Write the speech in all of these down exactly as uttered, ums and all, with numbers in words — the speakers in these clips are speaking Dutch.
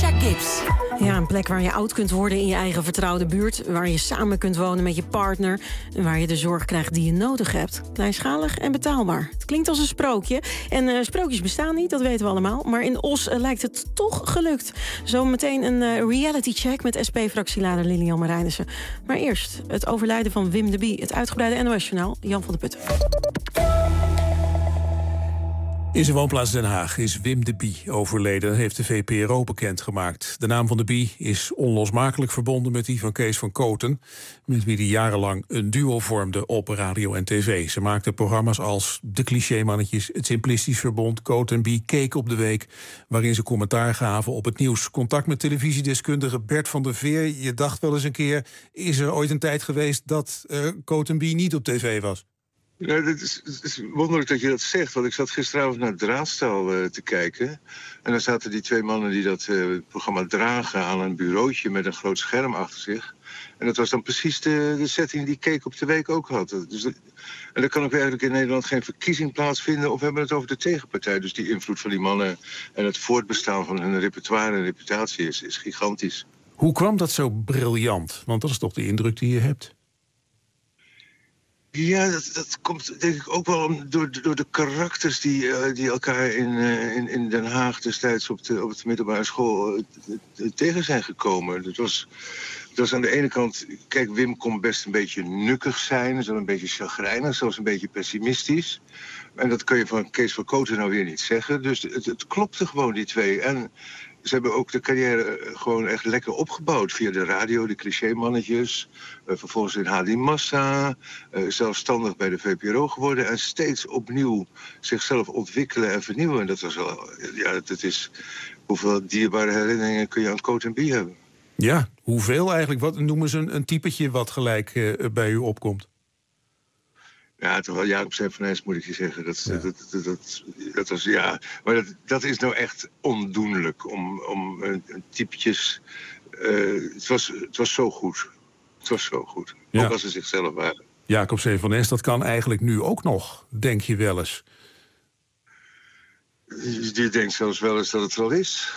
Alicia Gibbs. Ja, een plek waar je oud kunt worden in je eigen vertrouwde buurt. Waar je samen kunt wonen met je partner. En waar je de zorg krijgt die je nodig hebt. Kleinschalig en betaalbaar. Het klinkt als een sprookje. En uh, sprookjes bestaan niet, dat weten we allemaal. Maar in Os uh, lijkt het toch gelukt. Zometeen een uh, reality check met S P-fractieleider Lilian Marijnissen. Maar eerst het overlijden van Wim de Bie. Het uitgebreide N O S-journaal, Jan van der Putten. In zijn woonplaats Den Haag is Wim de Bie overleden, heeft de V P R O bekendgemaakt. De naam van de Bie is onlosmakelijk verbonden met die van Kees van Kooten, met wie hij jarenlang een duo vormde op radio en tv. Ze maakten programma's als De Clichémannetjes, Het Simplistisch Verbond, Coot en Bie, Keek op de Week, waarin ze commentaar gaven op het nieuws. Contact met televisiedeskundige Bert van der Veer. Je dacht wel eens een keer, is er ooit een tijd geweest dat uh, Coot en Bie niet op tv was? Ja, het, is, het is wonderlijk dat je dat zegt, want ik zat gisteravond naar Draadstaal uh, te kijken. En daar zaten die twee mannen die dat uh, programma dragen aan een bureautje met een groot scherm achter zich. En dat was dan precies de, de setting die Keek op de Week ook had. Dus de, en dan kan ook eigenlijk in Nederland geen verkiezing plaatsvinden, of we hebben het over de tegenpartij. Dus die invloed van die mannen en het voortbestaan van hun repertoire en reputatie is, is gigantisch. Hoe kwam dat zo briljant? Want dat is toch de indruk die je hebt? Ja, dat, dat komt denk ik ook wel om, door, door de karakters die, uh, die elkaar in, uh, in, in Den Haag destijds op de, op de middelbare school uh, tegen zijn gekomen. Het was, het was aan de ene kant, kijk, Wim kon best een beetje nukkig zijn, zo een beetje chagrijnig, zelfs een beetje pessimistisch. En dat kun je van Kees van Kooten nou weer niet zeggen. Dus het, het klopte gewoon, die twee. En ze hebben ook de carrière gewoon echt lekker opgebouwd. Via de radio, de clichémannetjes. Uh, vervolgens in H D Massa. Uh, zelfstandig bij de V P R O geworden. En steeds opnieuw zichzelf ontwikkelen en vernieuwen. En dat was wel, ja, dat is, hoeveel dierbare herinneringen kun je aan Coot en Bie hebben? Ja, hoeveel eigenlijk? Wat noemen ze een, een typetje wat gelijk uh, bij u opkomt? Ja, toch wel Jacob Seveneens moet ik je zeggen. Dat, ja. dat, dat, dat, dat was, ja. Maar dat, dat is nou echt ondoenlijk. Om, om uh, typetjes. Uh, het, was, het was zo goed. Het was zo goed. Ja. Ook als ze zichzelf waren. Jacob Seveneens, dat kan eigenlijk nu ook nog, denk je wel eens? Je, je denkt zelfs wel eens dat het er al is.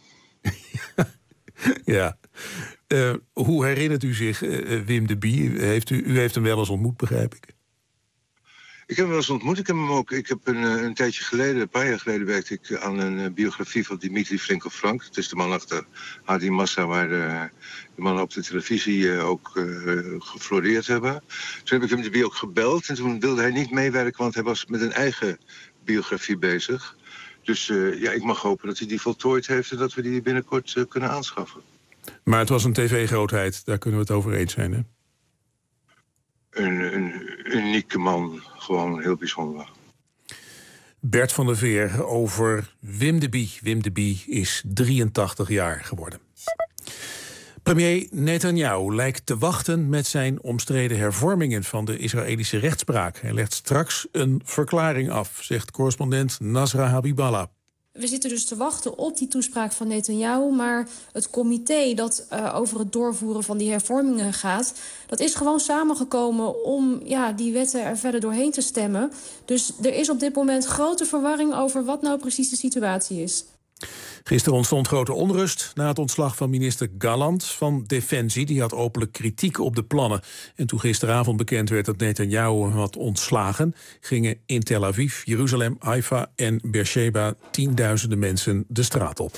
Ja. Uh, hoe herinnert u zich uh, Wim de Bie? Heeft u, u heeft hem wel eens ontmoet, begrijp ik. Ik heb hem wel eens ontmoet. Ik heb hem ook. Ik heb een, een tijdje geleden, een paar jaar geleden, werkte ik aan een biografie van Dimitri Flinko-Frank. Het is de man achter H D Massa, waar de, de mannen op de televisie ook uh, gefloreerd hebben. Toen heb ik hem de bio ook gebeld en toen wilde hij niet meewerken, want hij was met een eigen biografie bezig. Dus uh, ja, ik mag hopen dat hij die voltooid heeft en dat we die binnenkort uh, kunnen aanschaffen. Maar het was een tv-grootheid, daar kunnen we het over eens zijn, hè? Een, een unieke man, gewoon heel bijzonder. Bert van der Veer over Wim de Bie. Wim de Bie is drieëntachtig jaar geworden. Premier Netanyahu lijkt te wachten met zijn omstreden hervormingen van de Israëlische rechtspraak. Hij legt straks een verklaring af, zegt correspondent Nasra Habiballah. We zitten dus te wachten op die toespraak van Netanyahu, maar het comité dat uh, over het doorvoeren van die hervormingen gaat, dat is gewoon samengekomen om ja, die wetten er verder doorheen te stemmen. Dus er is op dit moment grote verwarring over wat nou precies de situatie is. Gisteren ontstond grote onrust na het ontslag van minister Gallant van Defensie. Die had openlijk kritiek op de plannen. En toen gisteravond bekend werd dat Netanyahu hem had ontslagen, gingen in Tel Aviv, Jeruzalem, Haifa en Beersheba tienduizenden mensen de straat op.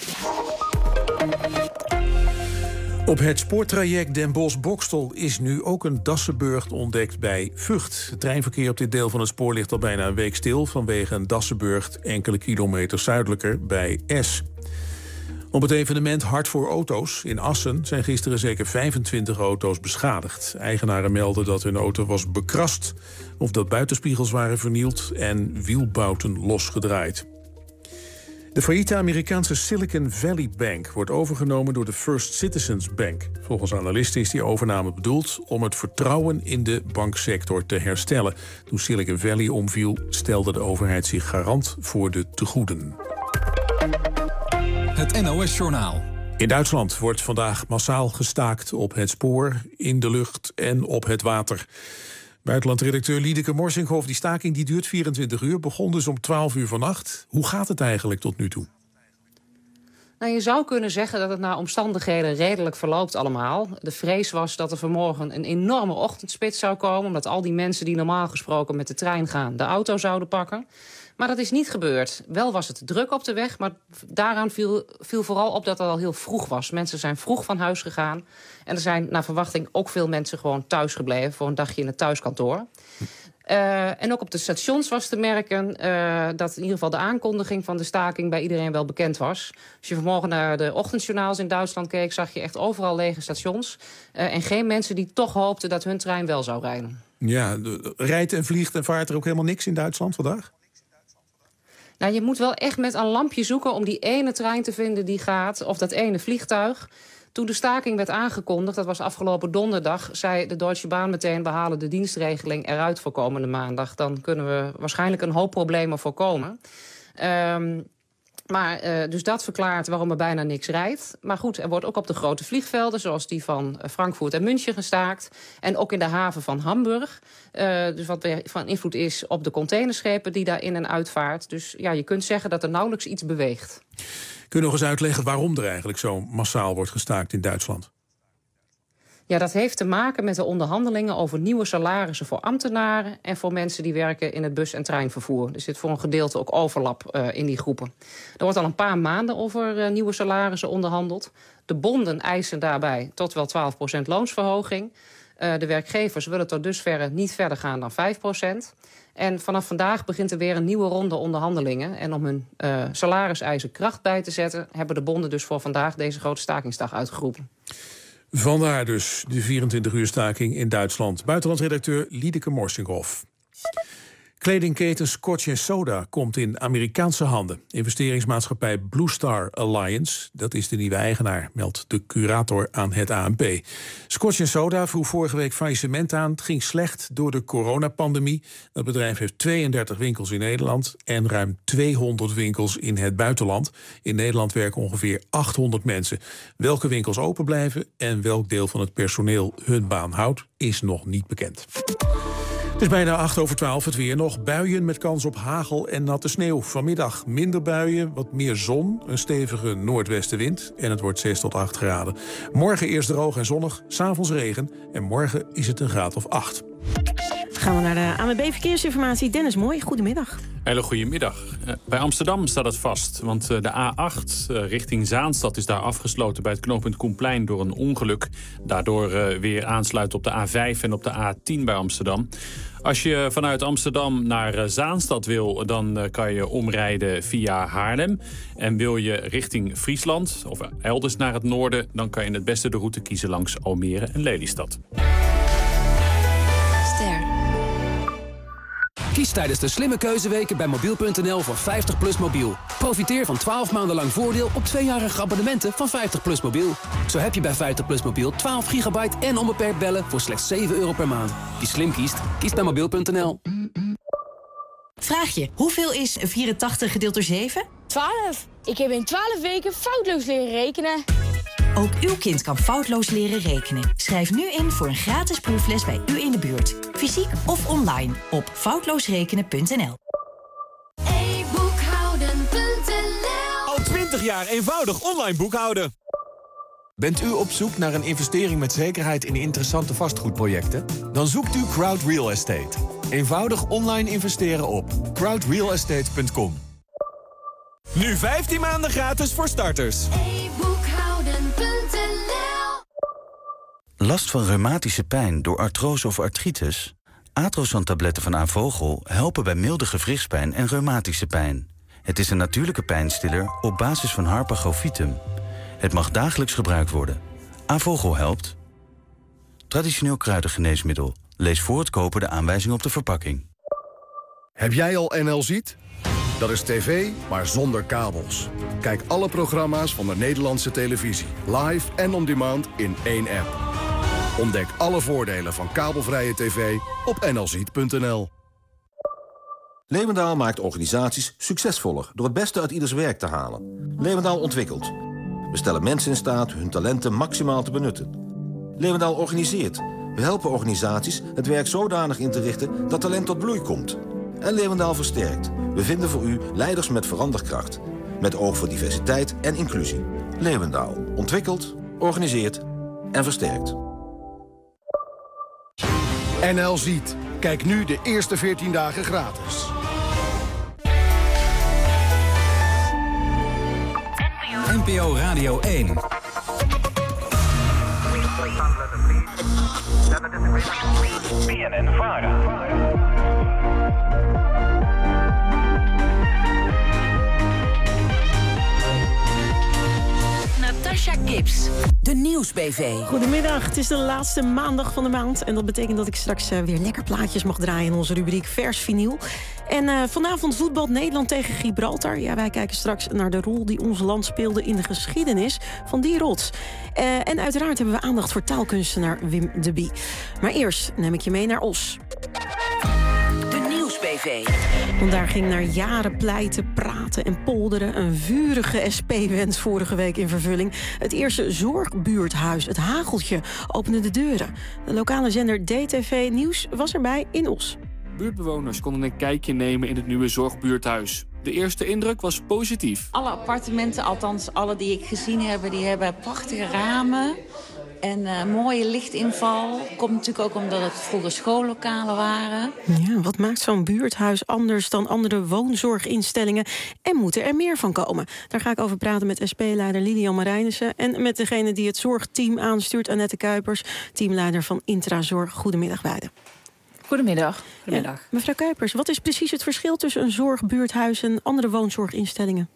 Op het spoortraject Den Bosch-Boxtel is nu ook een Dassenburgt ontdekt bij Vught. Het treinverkeer op dit deel van het spoor ligt al bijna een week stil vanwege een Dassenburgt enkele kilometer zuidelijker bij Es. Op het evenement Hart voor Auto's in Assen zijn gisteren zeker vijfentwintig auto's beschadigd. Eigenaren melden dat hun auto was bekrast, of dat buitenspiegels waren vernield en wielbouten losgedraaid. De failliete Amerikaanse Silicon Valley Bank wordt overgenomen door de First Citizens Bank. Volgens analisten is die overname bedoeld om het vertrouwen in de banksector te herstellen. Toen Silicon Valley omviel, stelde de overheid zich garant voor de tegoeden. Het N O S-journaal. In Duitsland wordt vandaag massaal gestaakt op het spoor, in de lucht en op het water. Buitenlandredacteur Liedeke Morsinghoff, die staking die duurt vierentwintig uur, begon dus om twaalf uur vannacht. Hoe gaat het eigenlijk tot nu toe? Nou, je zou kunnen zeggen dat het naar omstandigheden redelijk verloopt allemaal. De vrees was dat er vanmorgen een enorme ochtendspits zou komen, omdat al die mensen die normaal gesproken met de trein gaan de auto zouden pakken. Maar dat is niet gebeurd. Wel was het druk op de weg, maar daaraan viel, viel vooral op dat het al heel vroeg was. Mensen zijn vroeg van huis gegaan. En er zijn naar verwachting ook veel mensen gewoon thuis gebleven voor een dagje in het thuiskantoor. Uh, en ook op de stations was te merken uh, dat in ieder geval de aankondiging van de staking bij iedereen wel bekend was. Als je vanmorgen naar de ochtendjournaals in Duitsland keek, zag je echt overal lege stations. Uh, en geen mensen die toch hoopten dat hun trein wel zou rijden. Ja, de, rijdt en vliegt en vaart er ook helemaal niks in Duitsland vandaag? Nou, je moet wel echt met een lampje zoeken om die ene trein te vinden die gaat, of dat ene vliegtuig. Toen de staking werd aangekondigd, dat was afgelopen donderdag, zei de Deutsche Bahn meteen: we halen de dienstregeling eruit voor komende maandag. Dan kunnen we waarschijnlijk een hoop problemen voorkomen. Um, maar uh, dus dat verklaart waarom er bijna niks rijdt. Maar goed, er wordt ook op de grote vliegvelden, zoals die van Frankfurt en München, gestaakt. En ook in de haven van Hamburg. Uh, dus wat weer van invloed is op de containerschepen die daar in en uitvaart. Dus ja, je kunt zeggen dat er nauwelijks iets beweegt. Kun je nog eens uitleggen waarom er eigenlijk zo massaal wordt gestaakt in Duitsland? Ja, dat heeft te maken met de onderhandelingen over nieuwe salarissen voor ambtenaren en voor mensen die werken in het bus- en treinvervoer. Er zit voor een gedeelte ook overlap uh, in die groepen. Er wordt al een paar maanden over uh, nieuwe salarissen onderhandeld. De bonden eisen daarbij tot wel twaalf procent loonsverhoging. Uh, de werkgevers willen tot dusverre niet verder gaan dan vijf procent. En vanaf vandaag begint er weer een nieuwe ronde onderhandelingen. En om hun uh, salariseisen kracht bij te zetten, hebben de bonden dus voor vandaag deze grote stakingsdag uitgeroepen. Vandaar dus de vierentwintig uur staking in Duitsland. Buitenlandredacteur Liedeke Morsinghoff. Kledingketen Scotch en Soda komt in Amerikaanse handen. Investeringsmaatschappij Blue Star Alliance, dat is de nieuwe eigenaar, meldt de curator aan het A N P. Scotch en Soda vroeg vorige week faillissement aan. Het ging slecht door de coronapandemie. Dat bedrijf heeft tweeëndertig winkels in Nederland en ruim tweehonderd winkels in het buitenland. In Nederland werken ongeveer achthonderd mensen. Welke winkels open blijven en welk deel van het personeel hun baan houdt, is nog niet bekend. Het is bijna acht over twaalf, het weer nog. Buien met kans op hagel en natte sneeuw. Vanmiddag minder buien, wat meer zon, een stevige noordwestenwind en het wordt zes tot acht graden. Morgen eerst droog en zonnig, 's avonds regen en morgen is het een graad of acht. Gaan we naar de A N W B Verkeersinformatie. Dennis Mooi, goedemiddag. Hele goede middag. Uh, bij Amsterdam staat het vast, want uh, de A acht uh, richting Zaanstad is daar afgesloten bij het knooppunt Koenplein door een ongeluk. Daardoor uh, weer aansluit op de A vijf en op de A tien bij Amsterdam. Als je vanuit Amsterdam naar uh, Zaanstad wil, dan uh, kan je omrijden via Haarlem. En wil je richting Friesland of elders naar het noorden, dan kan je het beste de route kiezen langs Almere en Lelystad. Kies tijdens de slimme keuzeweken bij mobiel punt n l voor vijftig plus mobiel. Profiteer van twaalf maanden lang voordeel op tweejarige abonnementen van vijftig plus mobiel. Zo heb je bij vijftig plus mobiel twaalf gigabyte en onbeperkt bellen voor slechts zeven euro per maand. Wie slim kiest, kiest bij mobiel punt n l. Vraag je, hoeveel is vierentachtig gedeeld door zeven? twaalf. Ik heb in twaalf weken foutloos leren rekenen. Ook uw kind kan foutloos leren rekenen. Schrijf nu in voor een gratis proefles bij u in de buurt. Fysiek of online op foutloosrekenen punt n l. e boekhouden punt n l. Al twintig jaar eenvoudig online boekhouden. Bent u op zoek naar een investering met zekerheid in interessante vastgoedprojecten? Dan zoekt u Crowd Real Estate. Eenvoudig online investeren op crowd real estate punt com. Nu vijftien maanden gratis voor starters. e boekhouden punt n l. Last van reumatische pijn door artrose of artritis? Atrosan-tabletten van Avogel helpen bij milde gewrichtspijn en reumatische pijn. Het is een natuurlijke pijnstiller op basis van Harpagofitum. Het mag dagelijks gebruikt worden. Avogel helpt. Traditioneel kruidengeneesmiddel. Lees voor het kopen de aanwijzing op de verpakking. Heb jij al N L Ziet? Dat is tv, maar zonder kabels. Kijk alle programma's van de Nederlandse televisie. Live en on demand in één app. Ontdek alle voordelen van kabelvrije tv op n l ziet punt n l. Levendaal maakt organisaties succesvoller door het beste uit ieders werk te halen. Levendaal ontwikkelt. We stellen mensen in staat hun talenten maximaal te benutten. Levendaal organiseert. We helpen organisaties het werk zodanig in te richten dat talent tot bloei komt. En Levendaal versterkt. We vinden voor u leiders met veranderkracht. Met oog voor diversiteit en inclusie. Leeuwendaal. Ontwikkelt, organiseert en versterkt. N L Ziet. Kijk nu de eerste veertien dagen gratis. N P O Radio één. B N N Vara. Natasha Gibbs, de Nieuws-B V. Goedemiddag, het is de laatste maandag van de maand. En dat betekent dat ik straks uh, weer lekker plaatjes mag draaien in onze rubriek Vers Vinyl. En uh, vanavond voetbalt Nederland tegen Gibraltar. Ja, wij kijken straks naar de rol die ons land speelde in de geschiedenis van die rots. Uh, en uiteraard hebben we aandacht voor taalkunstenaar Wim de Bie. Maar eerst neem ik je mee naar Os. B V. Want daar ging na jaren pleiten, praten en polderen een vurige S P-wens vorige week in vervulling. Het eerste zorgbuurthuis, het Hageltje, opende de deuren. De lokale zender D T V Nieuws was erbij in Os. Buurtbewoners konden een kijkje nemen in het nieuwe zorgbuurthuis. De eerste indruk was positief. Alle appartementen, althans alle die ik gezien heb, die hebben prachtige ramen. En uh, mooie lichtinval. Komt natuurlijk ook omdat het vroeger schoollokalen waren. Ja, wat maakt zo'n buurthuis anders dan andere woonzorginstellingen? En moet er meer van komen? Daar ga ik over praten met S P-leider Lilian Marijnissen. En met degene die het zorgteam aanstuurt, Annette Kuipers, teamleider van Intrazorg. Goedemiddag beiden. Goedemiddag. Goedemiddag. Ja, mevrouw Kuipers, wat is precies het verschil tussen een zorgbuurthuis en andere woonzorginstellingen?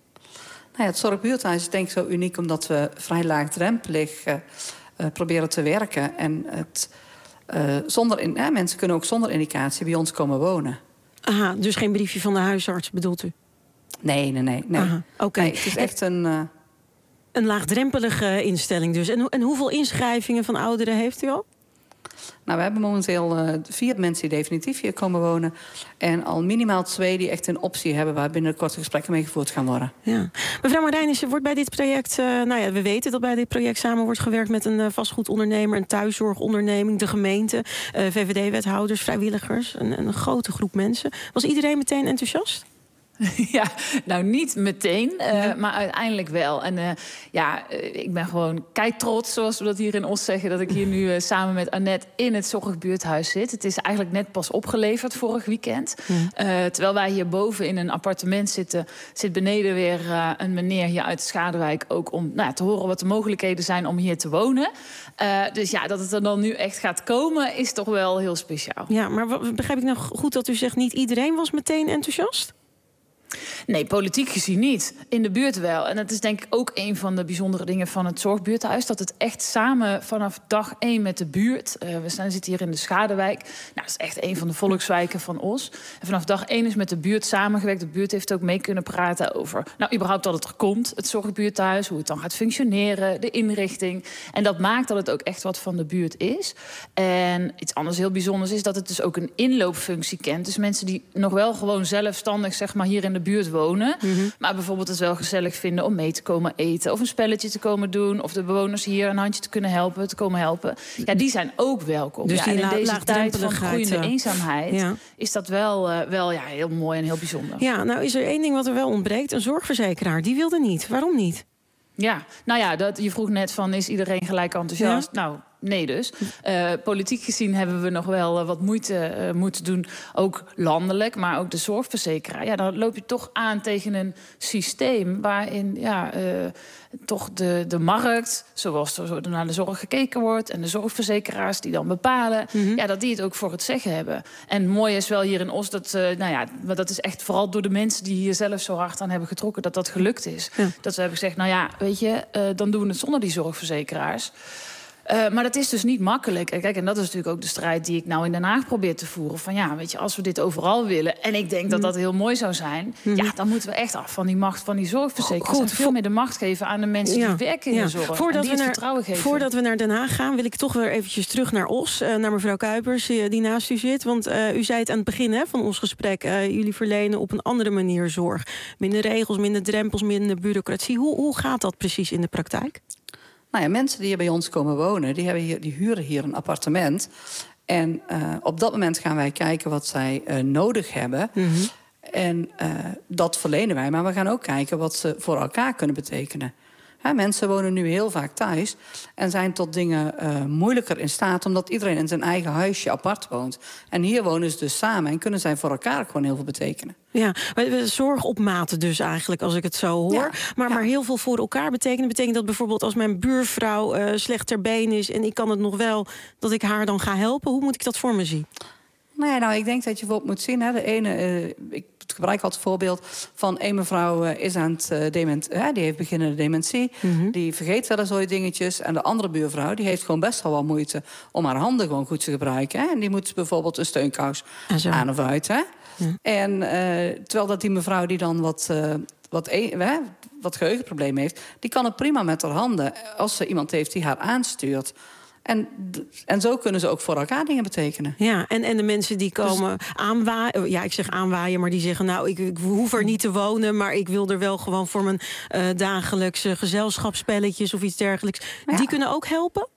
Nou ja, het zorgbuurthuis is denk ik zo uniek omdat we vrij laagdrempelig uh, uh, proberen te werken. En het, uh, zonder in, uh, mensen kunnen ook zonder indicatie bij ons komen wonen. Aha, dus geen briefje van de huisarts bedoelt u? Nee, nee, nee. nee. Aha, oké. Okay. Nee, het is echt een... Uh... Een laagdrempelige instelling dus. En, en hoeveel inschrijvingen van ouderen heeft u al? Nou, we hebben momenteel uh, vier mensen die definitief hier komen wonen. En al minimaal twee die echt een optie hebben waar binnenkort gesprekken mee gevoerd gaan worden. Ja. Mevrouw Marijnissen, wordt bij dit project... Uh, nou ja, we weten dat bij dit project samen wordt gewerkt met een uh, vastgoedondernemer, een thuiszorgonderneming, de gemeente, uh, V V D-wethouders, vrijwilligers, een, een grote groep mensen. Was iedereen meteen enthousiast? Ja, nou niet meteen, uh, ja. maar uiteindelijk wel. En uh, ja, uh, ik ben gewoon keitrots, zoals we dat hier in Os zeggen, dat ik hier nu uh, samen met Annette in het zorgbuurthuis zit. Het is eigenlijk net pas opgeleverd vorig weekend. Ja. Uh, terwijl wij hier boven in een appartement zitten, zit beneden weer uh, een meneer hier uit Schadewijk ook om nou ja, te horen wat de mogelijkheden zijn om hier te wonen. Uh, dus ja, dat het er dan nu echt gaat komen, is toch wel heel speciaal. Ja, maar wat, begrijp ik nou goed dat u zegt niet iedereen was meteen enthousiast? Nee, politiek gezien niet. In de buurt wel. En dat is denk ik ook een van de bijzondere dingen van het zorgbuurthuis. Dat het echt samen vanaf dag één met de buurt... Uh, we staan, zitten hier in de Schadewijk. Nou, dat is echt een van de volkswijken van Os. En vanaf dag één is met de buurt samengewerkt. De buurt heeft ook mee kunnen praten over... nou, überhaupt dat het er komt, het zorgbuurthuis. Hoe het dan gaat functioneren, de inrichting. En dat maakt dat het ook echt wat van de buurt is. En iets anders heel bijzonders is dat het dus ook een inloopfunctie kent. Dus mensen die nog wel gewoon zelfstandig zeg maar hier in de buurt wonen, mm-hmm. maar bijvoorbeeld het wel gezellig vinden om mee te komen eten of een spelletje te komen doen of de bewoners hier een handje te kunnen helpen, te komen helpen. Ja, die zijn ook welkom. Dus ja, die en in la- deze tijd van groeiende uh, eenzaamheid ja. is dat wel, uh, wel ja, heel mooi en heel bijzonder. Ja, nou is er één ding wat er wel ontbreekt. Een zorgverzekeraar, die wilde niet. Waarom niet? Ja, nou ja, dat, je vroeg net van, is iedereen gelijk enthousiast? Ja. Nou, nee dus. Uh, politiek gezien hebben we nog wel uh, wat moeite uh, moeten doen, ook landelijk, maar ook de zorgverzekeraar. Ja, dan loop je toch aan tegen een systeem waarin ja, uh, toch de, de markt, zoals er zo naar de zorg gekeken wordt, en de zorgverzekeraars die dan bepalen, mm-hmm. ja, dat die het ook voor het zeggen hebben. En het mooie is wel hier in Os, dat, uh, nou ja, maar dat is echt vooral door de mensen die hier zelf zo hard aan hebben getrokken, dat dat gelukt is. Ja. Dat we hebben gezegd, nou ja, weet je, uh, dan doen we het zonder die zorgverzekeraars. Uh, maar dat is dus niet makkelijk. En kijk, en dat is natuurlijk ook de strijd die ik nou in Den Haag probeer te voeren. Van ja, weet je, als we dit overal willen, en ik denk dat dat heel mooi zou zijn, mm-hmm. ja, dan moeten we echt af van die macht van die zorgverzekeraars. En veel meer de macht geven aan de mensen ja. die werken in ja. de zorg. Voordat en die we het naar, vertrouwen geven. Voordat we naar Den Haag gaan, wil ik toch weer eventjes terug naar Os. Uh, naar mevrouw Kuipers, uh, die naast u zit. Want uh, u zei het aan het begin hè, van ons gesprek. Uh, jullie verlenen op een andere manier zorg. Minder regels, minder drempels, minder bureaucratie. Hoe, hoe gaat dat precies in de praktijk? Nou ja, mensen die hier bij ons komen wonen, die, hebben hier, die huren hier een appartement. En uh, op dat moment gaan wij kijken wat zij uh, nodig hebben. Mm-hmm. En uh, dat verlenen wij. Maar we gaan ook kijken wat ze voor elkaar kunnen betekenen. He, mensen wonen nu heel vaak thuis en zijn tot dingen uh, moeilijker in staat, omdat iedereen in zijn eigen huisje apart woont. En hier wonen ze dus samen en kunnen zij voor elkaar gewoon heel veel betekenen. Ja, zorg op maat dus eigenlijk, als ik het zo hoor. Ja, maar, ja. maar heel veel voor elkaar betekenen. Betekent dat bijvoorbeeld als mijn buurvrouw uh, slecht ter been is en ik kan het nog wel, dat ik haar dan ga helpen? Hoe moet ik dat voor me zien? Nee, nou, ik denk dat je bijvoorbeeld moet zien, hè, de ene, uh, ik gebruik altijd het voorbeeld van een mevrouw uh, is aan het uh, dement, uh, die heeft beginnende dementie, mm-hmm. die vergeet wel eens ooit dingetjes, en de andere buurvrouw die heeft gewoon best wel wat moeite om haar handen gewoon goed te gebruiken. Hè, en die moet bijvoorbeeld een steunkous aan of uit. Hè. Ja. En uh, terwijl dat die mevrouw die dan wat, uh, wat, e- hè, wat geheugenprobleem heeft, die kan het prima met haar handen als ze iemand heeft die haar aanstuurt. En, en zo kunnen ze ook voor elkaar dingen betekenen. Ja, en, en de mensen die komen dus aanwaaien... Ja, ik zeg aanwaaien, maar die zeggen... nou, ik, ik hoef er niet te wonen, maar ik wil er wel gewoon voor mijn uh, dagelijkse gezelschapsspelletjes of iets dergelijks. Ja. Die kunnen ook helpen?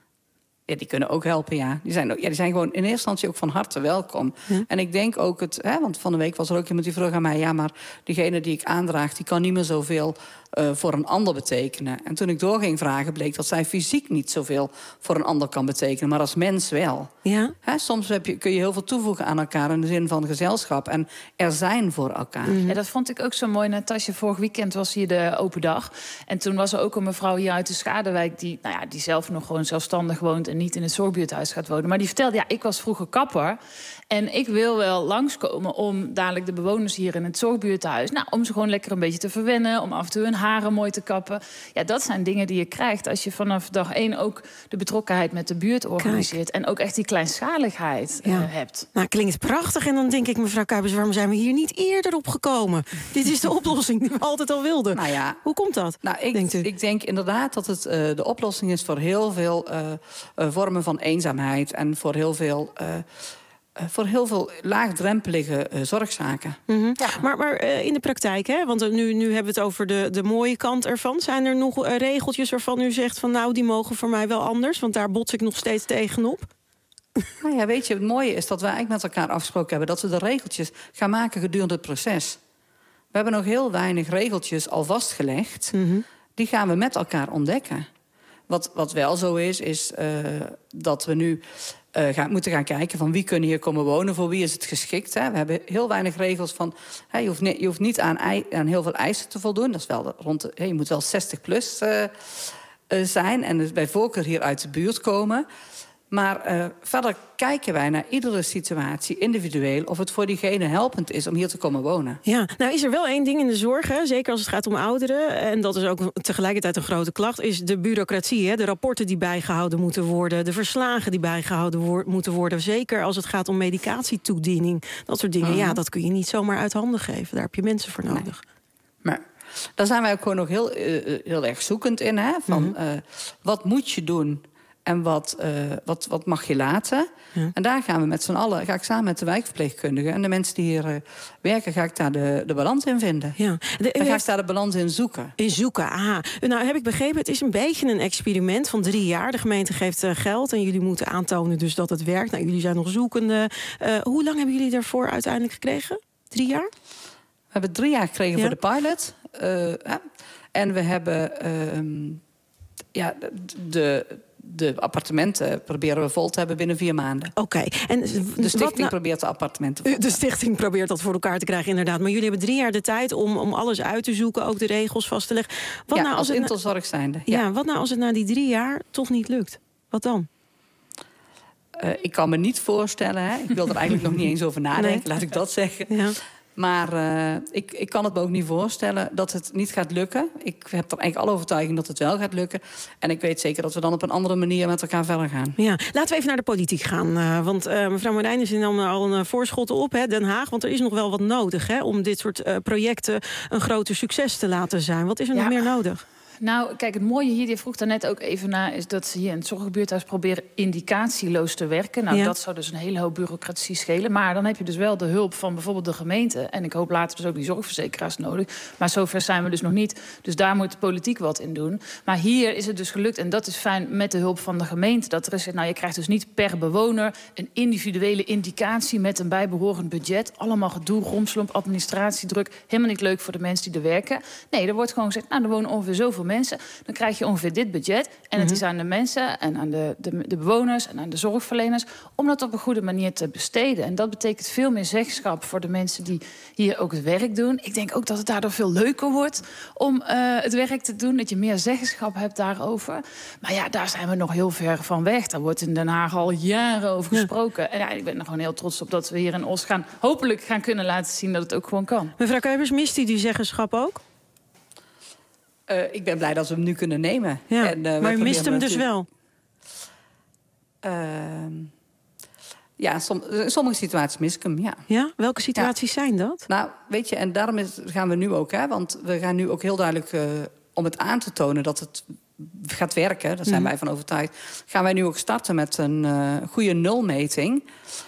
Ja, die kunnen ook helpen, ja. Die zijn, ja, die zijn gewoon in eerste instantie ook van harte welkom. Ja. En ik denk ook, het, hè, want van de week was er ook iemand die vroeg aan mij... ja, maar diegene die ik aandraag, die kan niet meer zoveel uh, voor een ander betekenen. En toen ik door ging vragen, bleek dat zij fysiek niet zoveel voor een ander kan betekenen... maar als mens wel. Ja. Hè, soms heb je, kun je heel veel toevoegen aan elkaar in de zin van gezelschap... en er zijn voor elkaar. Mm-hmm. Ja, dat vond ik ook zo mooi. Natasja, vorig weekend was hier de open dag. En toen was er ook een mevrouw hier uit de Schadewijk... die, nou ja, die zelf nog gewoon zelfstandig woont... en niet in het zorgbuurthuis gaat wonen. Maar die vertelde, ja, ik was vroeger kapper... en ik wil wel langskomen om dadelijk de bewoners hier in het zorgbuurthuis... nou, om ze gewoon lekker een beetje te verwennen... om af en toe hun haren mooi te kappen. Ja, dat zijn dingen die je krijgt als je vanaf dag één... ook de betrokkenheid met de buurt organiseert... Kijk. En ook echt die kleinschaligheid ja. uh, hebt. Nou, klinkt prachtig. En dan denk ik, mevrouw Kuipers, waarom zijn we hier niet eerder op gekomen? Dit is de oplossing die we altijd al wilden. Nou ja, hoe komt dat, nou, ik, denkt u? Ik denk inderdaad dat het uh, de oplossing is voor heel veel uh, uh, vormen van eenzaamheid... en voor heel veel... Uh, Uh, voor heel veel laagdrempelige uh, zorgzaken. Mm-hmm. Ja. Maar, maar uh, in de praktijk, hè? Want uh, nu, nu hebben we het over de, de mooie kant ervan. Zijn er nog uh, regeltjes waarvan u zegt van... nou, die mogen voor mij wel anders, want daar bots ik nog steeds tegenop? Nou ja, weet je, het mooie is dat we eigenlijk met elkaar afgesproken hebben... dat we de regeltjes gaan maken gedurende het proces. We hebben nog heel weinig regeltjes al vastgelegd. Mm-hmm. Die gaan we met elkaar ontdekken. Wat, wat wel zo is, is uh, dat we nu... Uh, gaan, moeten gaan kijken van wie kunnen hier komen wonen... voor wie is het geschikt. Hè? We hebben heel weinig regels van... Hè, je, hoeft niet, je hoeft niet aan, aan heel veel eisen te voldoen. Dat is wel de, rond de, hè, je moet wel zestig plus uh, uh, zijn... en dus bij voorkeur hier uit de buurt komen... Maar uh, verder kijken wij naar iedere situatie individueel... of het voor diegene helpend is om hier te komen wonen. Ja, nou is er wel één ding in de zorg, hè? Zeker als het gaat om ouderen... en dat is ook tegelijkertijd een grote klacht... is de bureaucratie, hè? De rapporten die bijgehouden moeten worden... de verslagen die bijgehouden wo- moeten worden... zeker als het gaat om medicatietoediening. Dat soort dingen, uh-huh. Ja, dat kun je niet zomaar uit handen geven. Daar heb je mensen voor nodig. Nee. Maar daar zijn wij ook gewoon nog heel, uh, heel erg zoekend in. Hè? Van, uh-huh. uh, wat moet je doen... En wat, uh, wat, wat mag je laten? Ja. En daar gaan we met z'n allen, ga ik samen met de wijkverpleegkundigen... en de mensen die hier uh, werken, ga ik daar de, de balans in vinden. Ja. De, en ga heeft... ik daar de balans in zoeken. In zoeken, aha. Nou, heb ik begrepen, het is een beetje een experiment van drie jaar. De gemeente geeft uh, geld en jullie moeten aantonen dus dat het werkt. Nou, jullie zijn nog zoekende. Uh, hoe lang hebben jullie daarvoor uiteindelijk gekregen? Drie jaar? We hebben drie jaar gekregen ja. voor de pilot. Uh, ja. En we hebben uh, ja, de... De appartementen proberen we vol te hebben binnen vier maanden. Oké. Okay. En de stichting nou, probeert de appartementen vol te De stichting probeert dat voor elkaar te krijgen, inderdaad. Maar jullie hebben drie jaar de tijd om, om alles uit te zoeken... ook de regels vast te leggen. Wat ja, nou als, als intelzorg zijnde. Ja. ja, wat nou als het na die drie jaar toch niet lukt? Wat dan? Uh, ik kan me niet voorstellen. Hè. Ik wil er eigenlijk nog niet eens over nadenken, nee. Laat ik dat zeggen. Ja. Maar uh, ik, ik kan het me ook niet voorstellen dat het niet gaat lukken. Ik heb er eigenlijk alle overtuiging dat het wel gaat lukken. En ik weet zeker dat we dan op een andere manier met elkaar verder gaan. Ja, laten we even naar de politiek gaan. Uh, want uh, mevrouw Marijnissen nam al een uh, voorschot op, hè, Den Haag. Want er is nog wel wat nodig hè, om dit soort uh, projecten een groter succes te laten zijn. Wat is er ja. nog meer nodig? Nou, kijk, het mooie hier, je vroeg daar net ook even naar, is dat ze hier in het zorgbuurthuis proberen indicatieloos te werken. Nou, Ja. dat zou dus een hele hoop bureaucratie schelen. Maar dan heb je dus wel de hulp van bijvoorbeeld de gemeente. En ik hoop later dus ook die zorgverzekeraars nodig. Maar zover zijn we dus nog niet. Dus daar moet de politiek wat in doen. Maar hier is het dus gelukt, en dat is fijn, met de hulp van de gemeente. Dat er is, nou, je krijgt dus niet per bewoner een individuele indicatie met een bijbehorend budget. Allemaal gedoe, romslomp, administratiedruk. Helemaal niet leuk voor de mensen die er werken. Nee, er wordt gewoon gezegd, nou, er wonen ongeveer zoveel mensen. Dan krijg je ongeveer dit budget. En het Mhm. is aan de mensen en aan de, de, de bewoners en aan de zorgverleners om dat op een goede manier te besteden. En dat betekent veel meer zeggenschap voor de mensen die hier ook het werk doen. Ik denk ook dat het daardoor veel leuker wordt om uh, het werk te doen. Dat je meer zeggenschap hebt daarover. Maar ja, daar zijn we nog heel ver van weg. Daar wordt in Den Haag al jaren over gesproken. En ja, ik ben er gewoon heel trots op dat we hier in Os gaan hopelijk gaan kunnen laten zien dat het ook gewoon kan. Mevrouw Kuipers, mist u die zeggenschap ook? Uh, ik ben blij dat we hem nu kunnen nemen. Ja, en, uh, maar u mist hem dus wel? Uh, ja, som, in sommige situaties mis ik hem, ja. Ja? Welke situaties ja. zijn dat? Nou, weet je, en daarom is, gaan we nu ook, hè, want we gaan nu ook heel duidelijk, uh, om het aan te tonen dat het gaat werken, daar zijn mm. wij van overtuigd, gaan wij nu ook starten met een uh, goede nulmeting.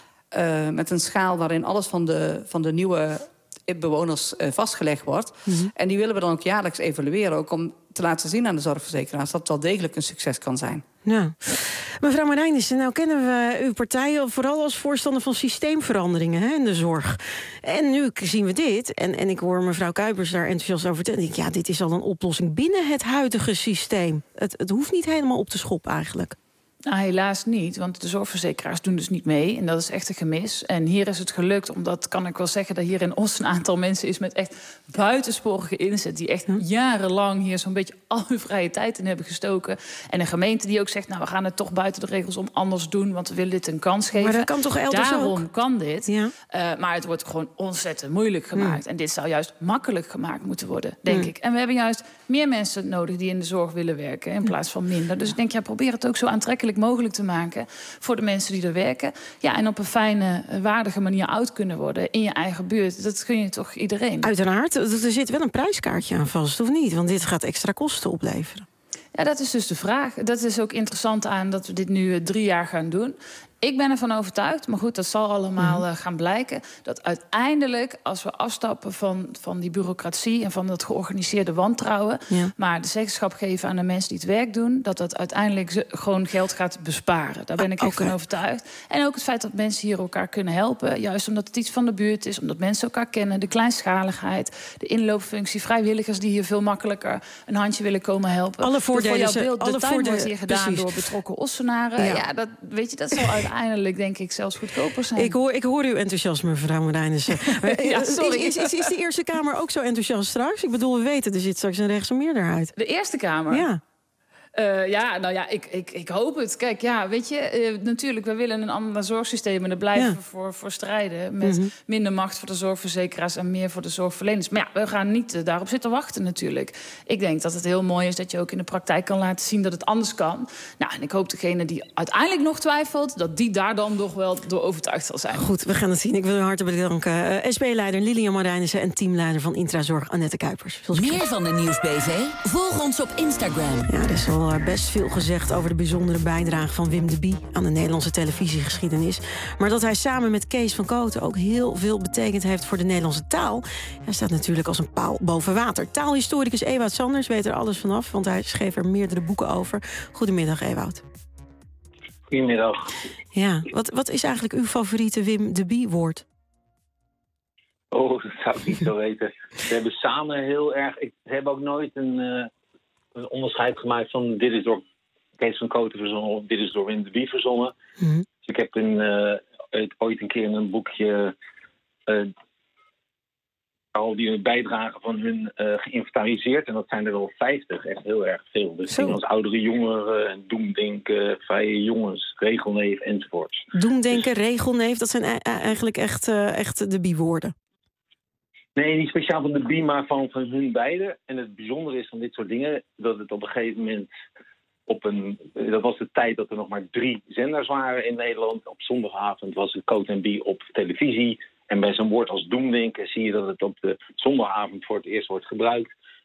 Uh, met een schaal waarin alles van de, van de nieuwe bewoners uh, vastgelegd wordt. Mm-hmm. En die willen we dan ook jaarlijks evalueren, ook om te laten zien aan de zorgverzekeraars dat het wel degelijk een succes kan zijn. Ja. Mevrouw Marijnissen, nou kennen we uw partij vooral als voorstander van systeemveranderingen, hè, in de zorg. En nu zien we dit, en, en ik hoor mevrouw Kuipers daar enthousiast over vertellen. Ja, dit is al een oplossing binnen het huidige systeem. Het, het hoeft niet helemaal op de schop eigenlijk. Nou, helaas niet, want de zorgverzekeraars doen dus niet mee. En dat is echt een gemis. En hier is het gelukt, omdat kan ik wel zeggen dat hier in Os een aantal mensen is met echt buitensporige inzet. Die echt jarenlang hier zo'n beetje al hun vrije tijd in hebben gestoken. En een gemeente die ook zegt, nou, we gaan het toch buiten de regels om anders doen, want we willen dit een kans geven. Maar dat kan toch elders Daarom ook? kan dit. Ja. Uh, maar het wordt gewoon ontzettend moeilijk gemaakt. Mm. En dit zou juist makkelijk gemaakt moeten worden, denk mm. ik. En we hebben juist meer mensen nodig die in de zorg willen werken, in plaats van minder. Dus ik denk, ja, probeer het ook zo aantrekkelijk mogelijk te maken voor de mensen die er werken. Ja, en op een fijne, waardige manier oud kunnen worden in je eigen buurt. Dat gun je toch iedereen? Uiteraard. Er zit wel een prijskaartje aan vast, of niet? Want dit gaat extra kosten opleveren. Ja, dat is dus de vraag. Dat is ook interessant aan dat we dit nu drie jaar gaan doen. Ik ben ervan overtuigd, maar goed, dat zal allemaal uh, gaan blijken, dat uiteindelijk, als we afstappen van, van die bureaucratie en van dat georganiseerde wantrouwen, ja. maar de zeggenschap geven aan de mensen die het werk doen, dat dat uiteindelijk gewoon geld gaat besparen. Daar ben ik echt okay. van overtuigd. En ook het feit dat mensen hier elkaar kunnen helpen, juist omdat het iets van de buurt is, omdat mensen elkaar kennen, de kleinschaligheid, de inloopfunctie, vrijwilligers die hier veel makkelijker een handje willen komen helpen. Alle voordelen. Dus voor jouw beeld, de alle tuin voordelen, wordt hier gedaan precies. door betrokken Ossenaren. Ja, ja dat, weet je, dat zal uiteindelijk, denk ik, zelfs goedkoper zijn. Ik hoor, ik hoor uw enthousiasme, mevrouw Marijnissen. Ja, sorry. Is, is, is de Eerste Kamer ook zo enthousiast straks? Ik bedoel, we weten, er zit straks een rechtse meerderheid. De Eerste Kamer? Ja. Uh, ja, nou ja, ik, ik, ik hoop het. Kijk, ja, weet je, uh, natuurlijk, we willen een ander zorgsysteem en daar blijven we ja. voor, voor strijden. Met mm-hmm. minder macht voor de zorgverzekeraars en meer voor de zorgverleners. Maar ja, we gaan niet uh, daarop zitten wachten natuurlijk. Ik denk dat het heel mooi is dat je ook in de praktijk kan laten zien dat het anders kan. Nou, en ik hoop degene die uiteindelijk nog twijfelt, dat die daar dan nog wel door overtuigd zal zijn. Goed, we gaan het zien. Ik wil u hartelijk bedanken. Uh, S P-leider Lilian Marijnissen en teamleider van Intrazorg Annette Kuipers. Meer van de Nieuwsbv? Volg ons op Instagram. Ja, dat is wel best veel gezegd over de bijzondere bijdrage van Wim de Bie aan de Nederlandse televisiegeschiedenis. Maar dat hij samen met Kees van Kooten ook heel veel betekend heeft voor de Nederlandse taal, hij staat natuurlijk als een paal boven water. Taalhistoricus Ewout Sanders weet er alles vanaf, want hij schreef er meerdere boeken over. Goedemiddag, Ewout. Goedemiddag. Ja, wat, wat is eigenlijk uw favoriete Wim de Bie-woord? Oh, dat zou ik niet zo weten. We hebben samen heel erg... Ik, ze hebben ook nooit een... Uh... een onderscheid gemaakt van dit is door Kees van Kooten verzonnen of dit is door Wim de Bie verzonnen. Mm-hmm. Dus ik heb een, uh, ooit een keer in een boekje uh, al die bijdragen van hun uh, geïnventariseerd. En dat zijn er wel vijftig, echt heel erg veel. Dus dingen als oudere jongeren, doemdenken, vrije jongens, regelneef enzovoorts. Doemdenken, dus, regelneef, dat zijn e- eigenlijk echt, uh, echt de Bie-woorden. Nee, niet speciaal van de Bie, maar van, van hun beiden. En het bijzondere is van dit soort dingen, dat het op een gegeven moment op een... Dat was de tijd dat er nog maar drie zenders waren in Nederland. Op zondagavond was het Coat en Bie op televisie. En bij zo'n woord als doemdenken zie je dat het op de zondagavond voor het eerst wordt gebruikt.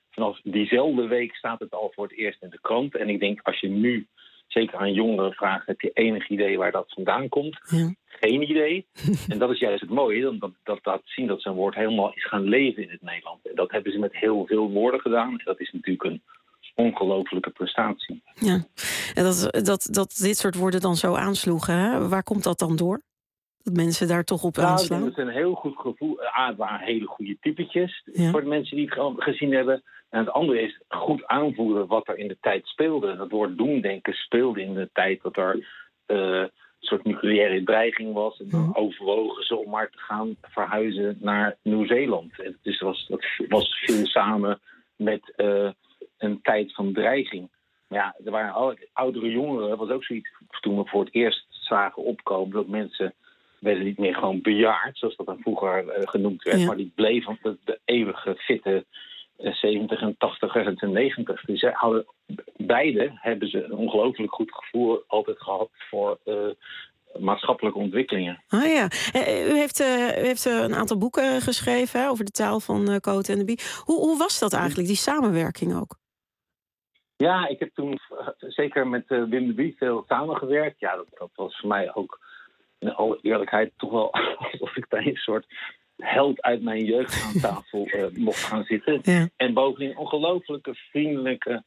vanaf diezelfde week staat het al voor het eerst in de krant. En ik denk, als je nu zeker aan jongeren vraagt, heb je enig idee waar dat vandaan komt? Ja. Geen idee. En dat is juist het mooie, dat dat, dat laat zien dat zo'n woord helemaal is gaan leven in het Nederland. En dat hebben ze met heel veel woorden gedaan. En dat is natuurlijk een ongelofelijke prestatie. Ja, en dat, dat, dat dit soort woorden dan zo aansloegen, hè? Waar komt dat dan door? Dat mensen daar toch op nou, aanslaan? Het is een heel goed gevoel. Ah, het waren hele goede typetjes Ja. voor de mensen die het ge- gezien hebben. En het andere is goed aanvoeren wat er in de tijd speelde. Dat woord doemdenken speelde in de tijd dat er uh, een soort nucleaire dreiging was. En dan overwogen ze om maar te gaan verhuizen naar Nieuw-Zeeland. En dus was, dat was veel samen met uh, een tijd van dreiging. Maar ja, er waren al- oudere jongeren. Dat was ook zoiets toen we voor het eerst zagen opkomen dat mensen werden niet meer gewoon bejaard, zoals dat dan vroeger uh, genoemd werd. Ja. Maar die bleven de, de eeuwige fitte uh, zeventig en tachtigers en negentig. Dus zij hadden, beide hebben ze een ongelooflijk goed gevoel altijd gehad voor uh, maatschappelijke ontwikkelingen. Ah ja, Eh, u heeft, uh, u heeft uh, een aantal boeken geschreven, hè, over de taal van uh, Cote en de Bie. Hoe, hoe was dat eigenlijk, die samenwerking ook? Ja, ik heb toen uh, zeker met uh, Wim de Bie veel samengewerkt. Ja, dat, dat was voor mij ook in alle eerlijkheid toch wel alsof ik bij een soort held uit mijn jeugd aan tafel uh, mocht gaan zitten. Ja. En bovendien een ongelofelijke, vriendelijke,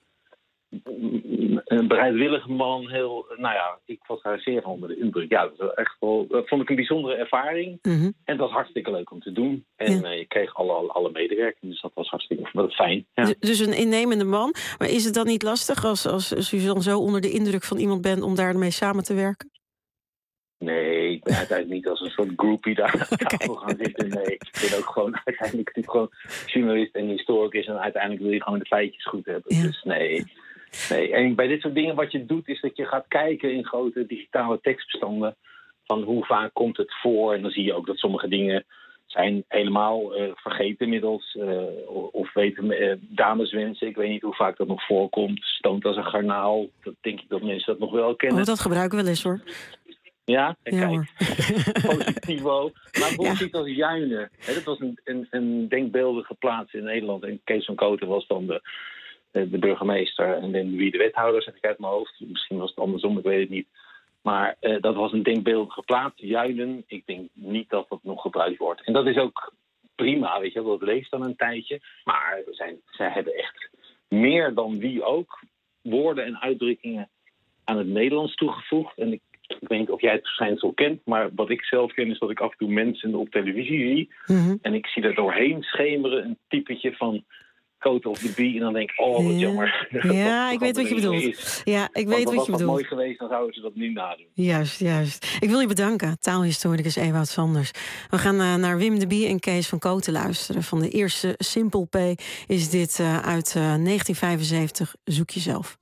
een bereidwillige man. Heel, nou ja, ik was daar zeer onder de indruk. Ja, dat, was echt wel, dat vond ik een bijzondere ervaring. Mm-hmm. En dat was hartstikke leuk om te doen. En ja. uh, je kreeg alle, alle, alle medewerking, dus dat was hartstikke wat fijn. Ja. D- dus een innemende man. Maar is het dan niet lastig als, als, als u dan zo onder de indruk van iemand bent om daarmee samen te werken? Nee, ik ben uiteindelijk niet als een soort groupie daar aan tafel gaan zitten. Nee, ik ben ook gewoon uiteindelijk natuurlijk gewoon journalist en historicus. En uiteindelijk wil je gewoon de feitjes goed hebben. Ja. Dus nee, nee. En bij dit soort dingen wat je doet is dat je gaat kijken in grote digitale tekstbestanden. Van hoe vaak komt het voor. En dan zie je ook dat sommige dingen zijn helemaal uh, vergeten inmiddels. Uh, of weten uh, dameswensen. Ik weet niet hoe vaak dat nog voorkomt. Stoont als een garnaal. Dat denk ik dat mensen dat nog wel kennen. Oh, dat gebruiken we wel eens hoor. Ja, en ja, kijk, positivo. Maar bijvoorbeeld iets als Juinen. Hè, dat was een, een, een denkbeeldige plaats in Nederland. En Kees van Koten was dan de, de burgemeester. En dan wie de wethouder, zeg ik uit mijn hoofd. Misschien was het andersom, ik weet het niet. Maar uh, dat was een denkbeeldige plaats, Juinen. Ik denk niet dat dat nog gebruikt wordt. En dat is ook prima, weet je wel. Dat leeft dan een tijdje. Maar zijn, zij hebben echt meer dan wie ook woorden en uitdrukkingen aan het Nederlands toegevoegd. En ik Ik weet niet of jij het verschijnsel kent, maar wat ik zelf ken is dat ik af en toe mensen op televisie zie. Mm-hmm. En ik zie er doorheen schemeren een typetje van Cote of de Bie. En dan denk ik, oh wat ja. jammer. Ja, ik weet wat je bedoelt. Ja, ik weet wat je bedoelt. Was dat mooi geweest, dan zouden ze dat nu nadoen. Juist, juist. Ik wil je bedanken, taalhistoricus Ewout Sanders. We gaan uh, naar Wim de Bie en Kees van Koten luisteren. Van de eerste Simple P is dit uh, uit uh, negentien vijfenzeventig. Zoek jezelf.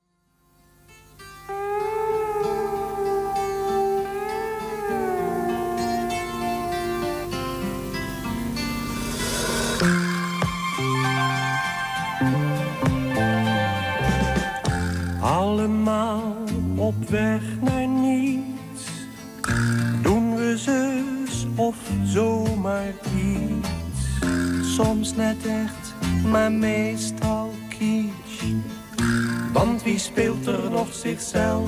Allemaal op weg naar niets. Doen we zus of zomaar iets. Soms net echt, maar meestal kitsch. Want wie speelt er nog zichzelf?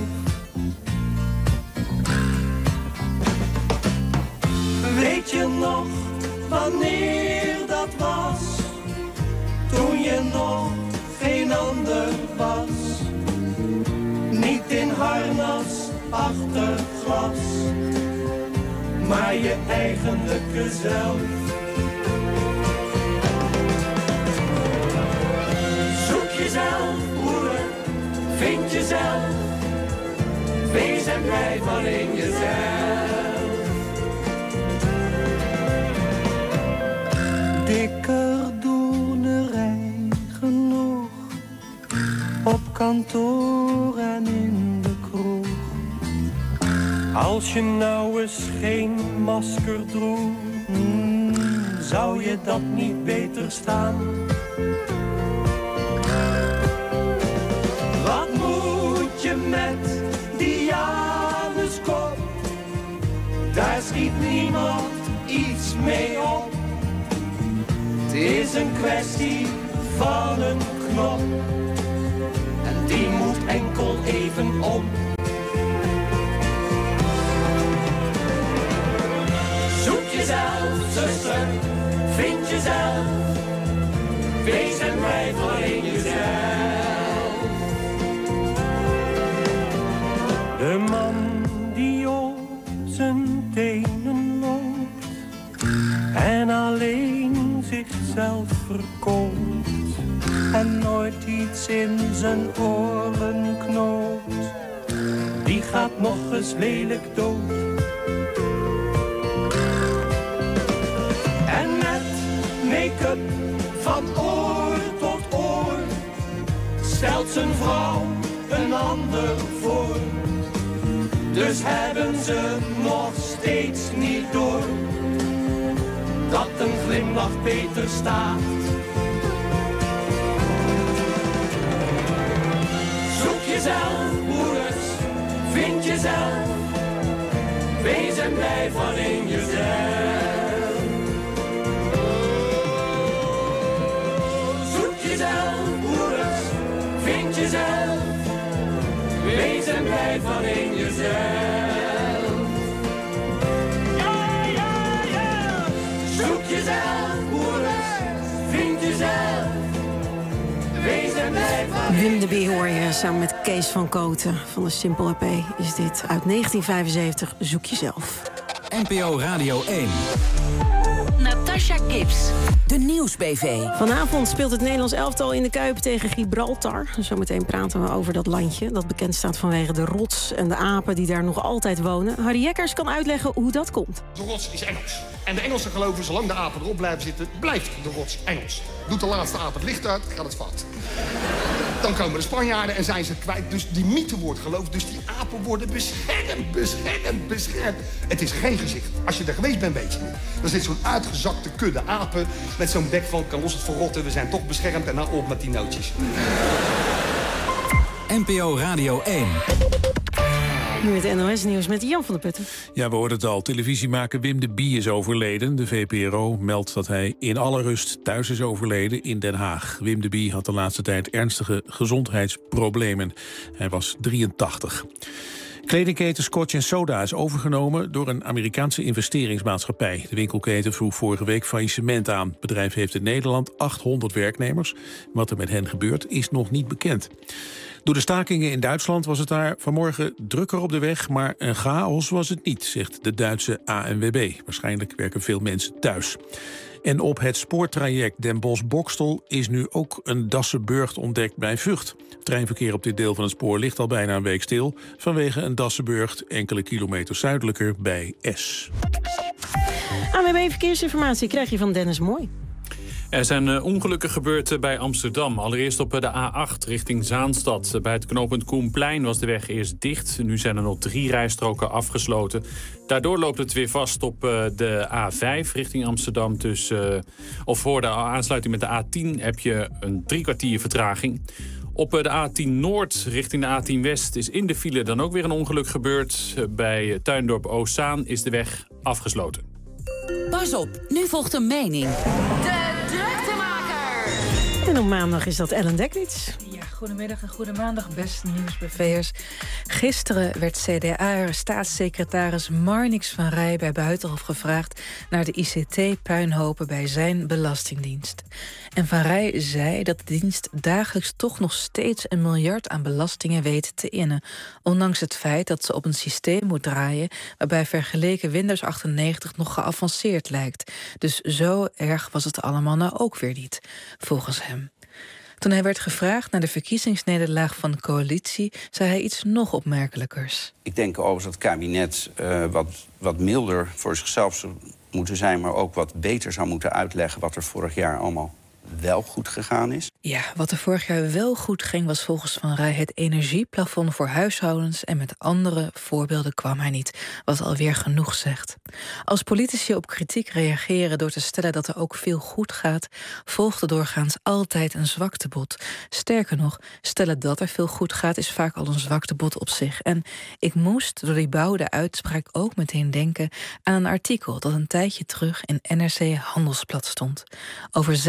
Weet je nog wanneer dat was? Toen je nog geen ander was. Niet in harnas, achter glas, maar je eigenlijke zelf. Zoek jezelf, broeder, vind jezelf. Wees en blijf alleen jezelf. Dikker doenerij genoeg op kantoor en in de kroeg. Als je nou eens geen masker droeg, hmm, zou je dat niet beter staan? Wat moet je met die Januskop? Daar schiet niemand iets mee op. Het is een kwestie van een knop. En die moet enkel even om. Zoek jezelf, zuster, vind jezelf. Wees en blijf alleen jezelf. De man die op zijn tenen loopt en alleen zichzelf verkoopt en nooit iets in zijn oren knoopt, die gaat nog eens lelijk dood. En met make-up van oor tot oor stelt zijn vrouw een ander voor. Dus hebben ze nog steeds niet door dat een glimlach beter staat. Zoek jezelf, broeders, vind jezelf. Wees en blijf alleen jezelf. Zoek jezelf, broeders, vind jezelf. Wees en blijf alleen jezelf. Ja, ja, ja. Zoek jezelf, broeders, vind jezelf. Wees en blijf alleen. Wim de Bie hoor je samen met Kees van Kooten van de Simpel E P. Is dit uit negentien vijfenzeventig, Zoek jezelf. N P O Radio één. Natasha Gibbs, de Nieuws B V. Vanavond speelt het Nederlands elftal in de Kuip tegen Gibraltar. Zometeen praten we over dat landje dat bekend staat vanwege de rots en de apen die daar nog altijd wonen. Harry Jekkers kan uitleggen hoe dat komt. De rots is Engels. En de Engelsen geloven, zolang de apen erop blijven zitten, blijft de rots Engels. Doet de laatste aap het licht uit, gaat het fout. Dan komen de Spanjaarden en zijn ze kwijt. Dus die mythe wordt geloofd. Dus die apen worden beschermd, beschermd, beschermd. Het is geen gezicht. Als je er geweest bent, weet je niet. Er zit zo'n uitgezakte kudde apen met zo'n bek van, kan los het verrotten, we zijn toch beschermd en nou op met die nootjes. N P O Radio één. Nu het N O S-nieuws met Jan van der Putten. Ja, we hoorden het al. Televisiemaker Wim de Bie is overleden. De V P R O meldt dat hij in alle rust thuis is overleden in Den Haag. Wim de Bie had de laatste tijd ernstige gezondheidsproblemen. Hij was drieëntachtig. Kledingketen Scotch en Soda is overgenomen door een Amerikaanse investeringsmaatschappij. De winkelketen vroeg vorige week faillissement aan. Het bedrijf heeft in Nederland achthonderd werknemers. Wat er met hen gebeurt is nog niet bekend. Door de stakingen in Duitsland was het daar vanmorgen drukker op de weg, maar een chaos was het niet, zegt de Duitse A N W B. Waarschijnlijk werken veel mensen thuis. En op het spoortraject Den Bosch-Boxtel is nu ook een Dassenburgt ontdekt bij Vught. Het treinverkeer op dit deel van het spoor ligt al bijna een week stil vanwege een Dassenburgt enkele kilometer zuidelijker bij S. A N W B Verkeersinformatie krijg je van Dennis Mooi. Er zijn uh, ongelukken gebeurd uh, bij Amsterdam. Allereerst op uh, de A acht richting Zaanstad. Uh, bij het knooppunt Koenplein was de weg eerst dicht. Nu zijn er nog drie rijstroken afgesloten. Daardoor loopt het weer vast op uh, de A vijf richting Amsterdam. Dus, uh, of voor de aansluiting met de A tien heb je een drie kwartier vertraging. Op uh, de A tien Noord richting de A tien West is in de file dan ook weer een ongeluk gebeurd. Uh, bij uh, Tuindorp Oostzaan is de weg afgesloten. Pas op, nu volgt een mening. En op maandag is dat Ellen Dekwits. Ja, goedemiddag en goede maandag, beste nieuwsbv'ers. Gisteren werd C D A-staatssecretaris Marnix van Rij bij Buitenhof gevraagd naar de I C T-puinhopen bij zijn belastingdienst. En Van Rij zei dat de dienst dagelijks toch nog steeds een miljard aan belastingen weet te innen. Ondanks het feit dat ze op een systeem moet draaien waarbij vergeleken Windows achtennegentig nog geavanceerd lijkt. Dus zo erg was het allemaal nou ook weer niet, volgens hem. Toen hij werd gevraagd naar de verkiezingsnederlaag van de coalitie, zei hij iets nog opmerkelijkers. Ik denk overigens dat het kabinet uh, wat, wat milder voor zichzelf zou moeten zijn, maar ook wat beter zou moeten uitleggen wat er vorig jaar allemaal wel goed gegaan is. Ja, wat er vorig jaar wel goed ging was volgens Van Rij het energieplafond voor huishoudens en met andere voorbeelden kwam hij niet, wat alweer genoeg zegt. Als politici op kritiek reageren door te stellen dat er ook veel goed gaat, volgt er doorgaans altijd een zwaktebod. Sterker nog, stellen dat er veel goed gaat is vaak al een zwaktebod op zich. En ik moest door die bouwde uitspraak ook meteen denken aan een artikel dat een tijdje terug in N R C Handelsblad stond over zesduizend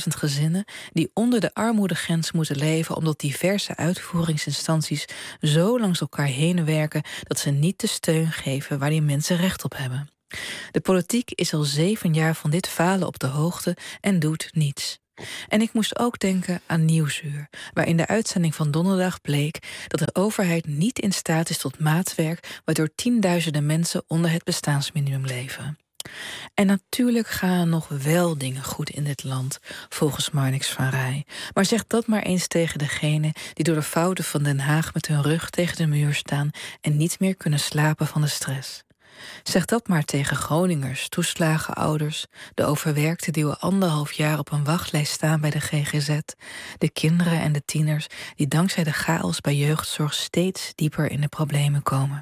honderdduizend gezinnen die onder de armoedegrens moeten leven omdat diverse uitvoeringsinstanties zo langs elkaar heen werken dat ze niet de steun geven waar die mensen recht op hebben. De politiek is al zeven jaar van dit falen op de hoogte en doet niets. En ik moest ook denken aan Nieuwsuur, waar in de uitzending van donderdag bleek dat de overheid niet in staat is tot maatwerk waardoor tienduizenden mensen onder het bestaansminimum leven. En natuurlijk gaan er nog wel dingen goed in dit land, volgens Marnix van Rij. Maar zeg dat maar eens tegen degenen die door de fouten van Den Haag met hun rug tegen de muur staan en niet meer kunnen slapen van de stress. Zeg dat maar tegen Groningers, toeslagenouders, de overwerkten die al anderhalf jaar op een wachtlijst staan bij de G G Z, de kinderen en de tieners die dankzij de chaos bij jeugdzorg steeds dieper in de problemen komen.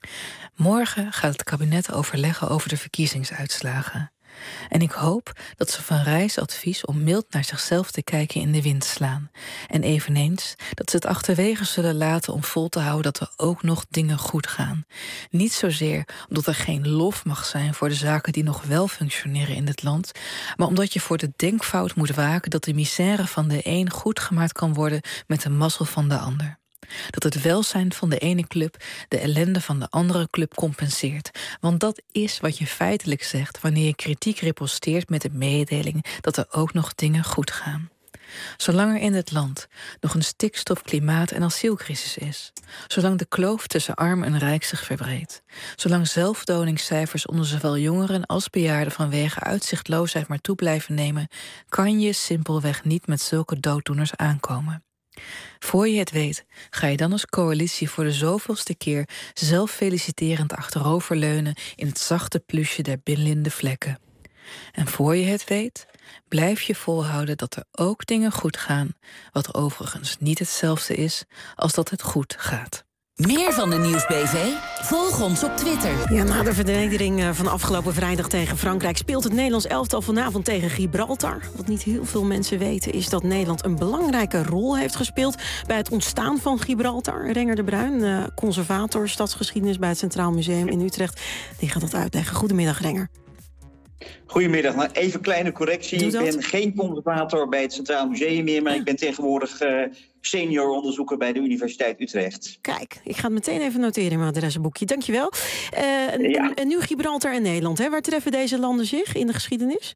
Morgen gaat het kabinet overleggen over de verkiezingsuitslagen. En ik hoop dat ze Van Rijs advies om mild naar zichzelf te kijken in de wind slaan. En eveneens dat ze het achterwege zullen laten om vol te houden dat er ook nog dingen goed gaan. Niet zozeer omdat er geen lof mag zijn voor de zaken die nog wel functioneren in dit land, maar omdat je voor de denkfout moet waken dat de misère van de een goed gemaakt kan worden met de mazzel van de ander. Dat het welzijn van de ene club de ellende van de andere club compenseert. Want dat is wat je feitelijk zegt wanneer je kritiek riposteert met de mededeling dat er ook nog dingen goed gaan. Zolang er in het land nog een stikstof-, klimaat- en asielcrisis is, zolang de kloof tussen arm en rijk zich verbreedt, zolang zelfdodingcijfers onder zowel jongeren als bejaarden vanwege uitzichtloosheid maar toe blijven nemen, kan je simpelweg niet met zulke dooddoeners aankomen. Voor je het weet, ga je dan als coalitie voor de zoveelste keer zelf feliciterend achteroverleunen in het zachte plusje der binnenlinde vlekken. En voor je het weet, blijf je volhouden dat er ook dingen goed gaan, wat overigens niet hetzelfde is als dat het goed gaat. Meer van de Nieuws B V? Volg ons op Twitter. Ja, na de vernedering van afgelopen vrijdag tegen Frankrijk speelt het Nederlands elftal vanavond tegen Gibraltar. Wat niet heel veel mensen weten is dat Nederland een belangrijke rol heeft gespeeld bij het ontstaan van Gibraltar. Renger de Bruin, conservator stadsgeschiedenis bij het Centraal Museum in Utrecht, die gaat dat uitleggen. Goedemiddag, Renger. Goedemiddag. Nou, even een kleine correctie. Ik ben geen conservator bij het Centraal Museum meer, maar ik ben tegenwoordig uh, senior onderzoeker bij de Universiteit Utrecht. Kijk, ik ga het meteen even noteren in mijn adresboekje. Dankjewel. Uh, ja. En nu Gibraltar en Nederland. Hè? Waar treffen deze landen zich in de geschiedenis?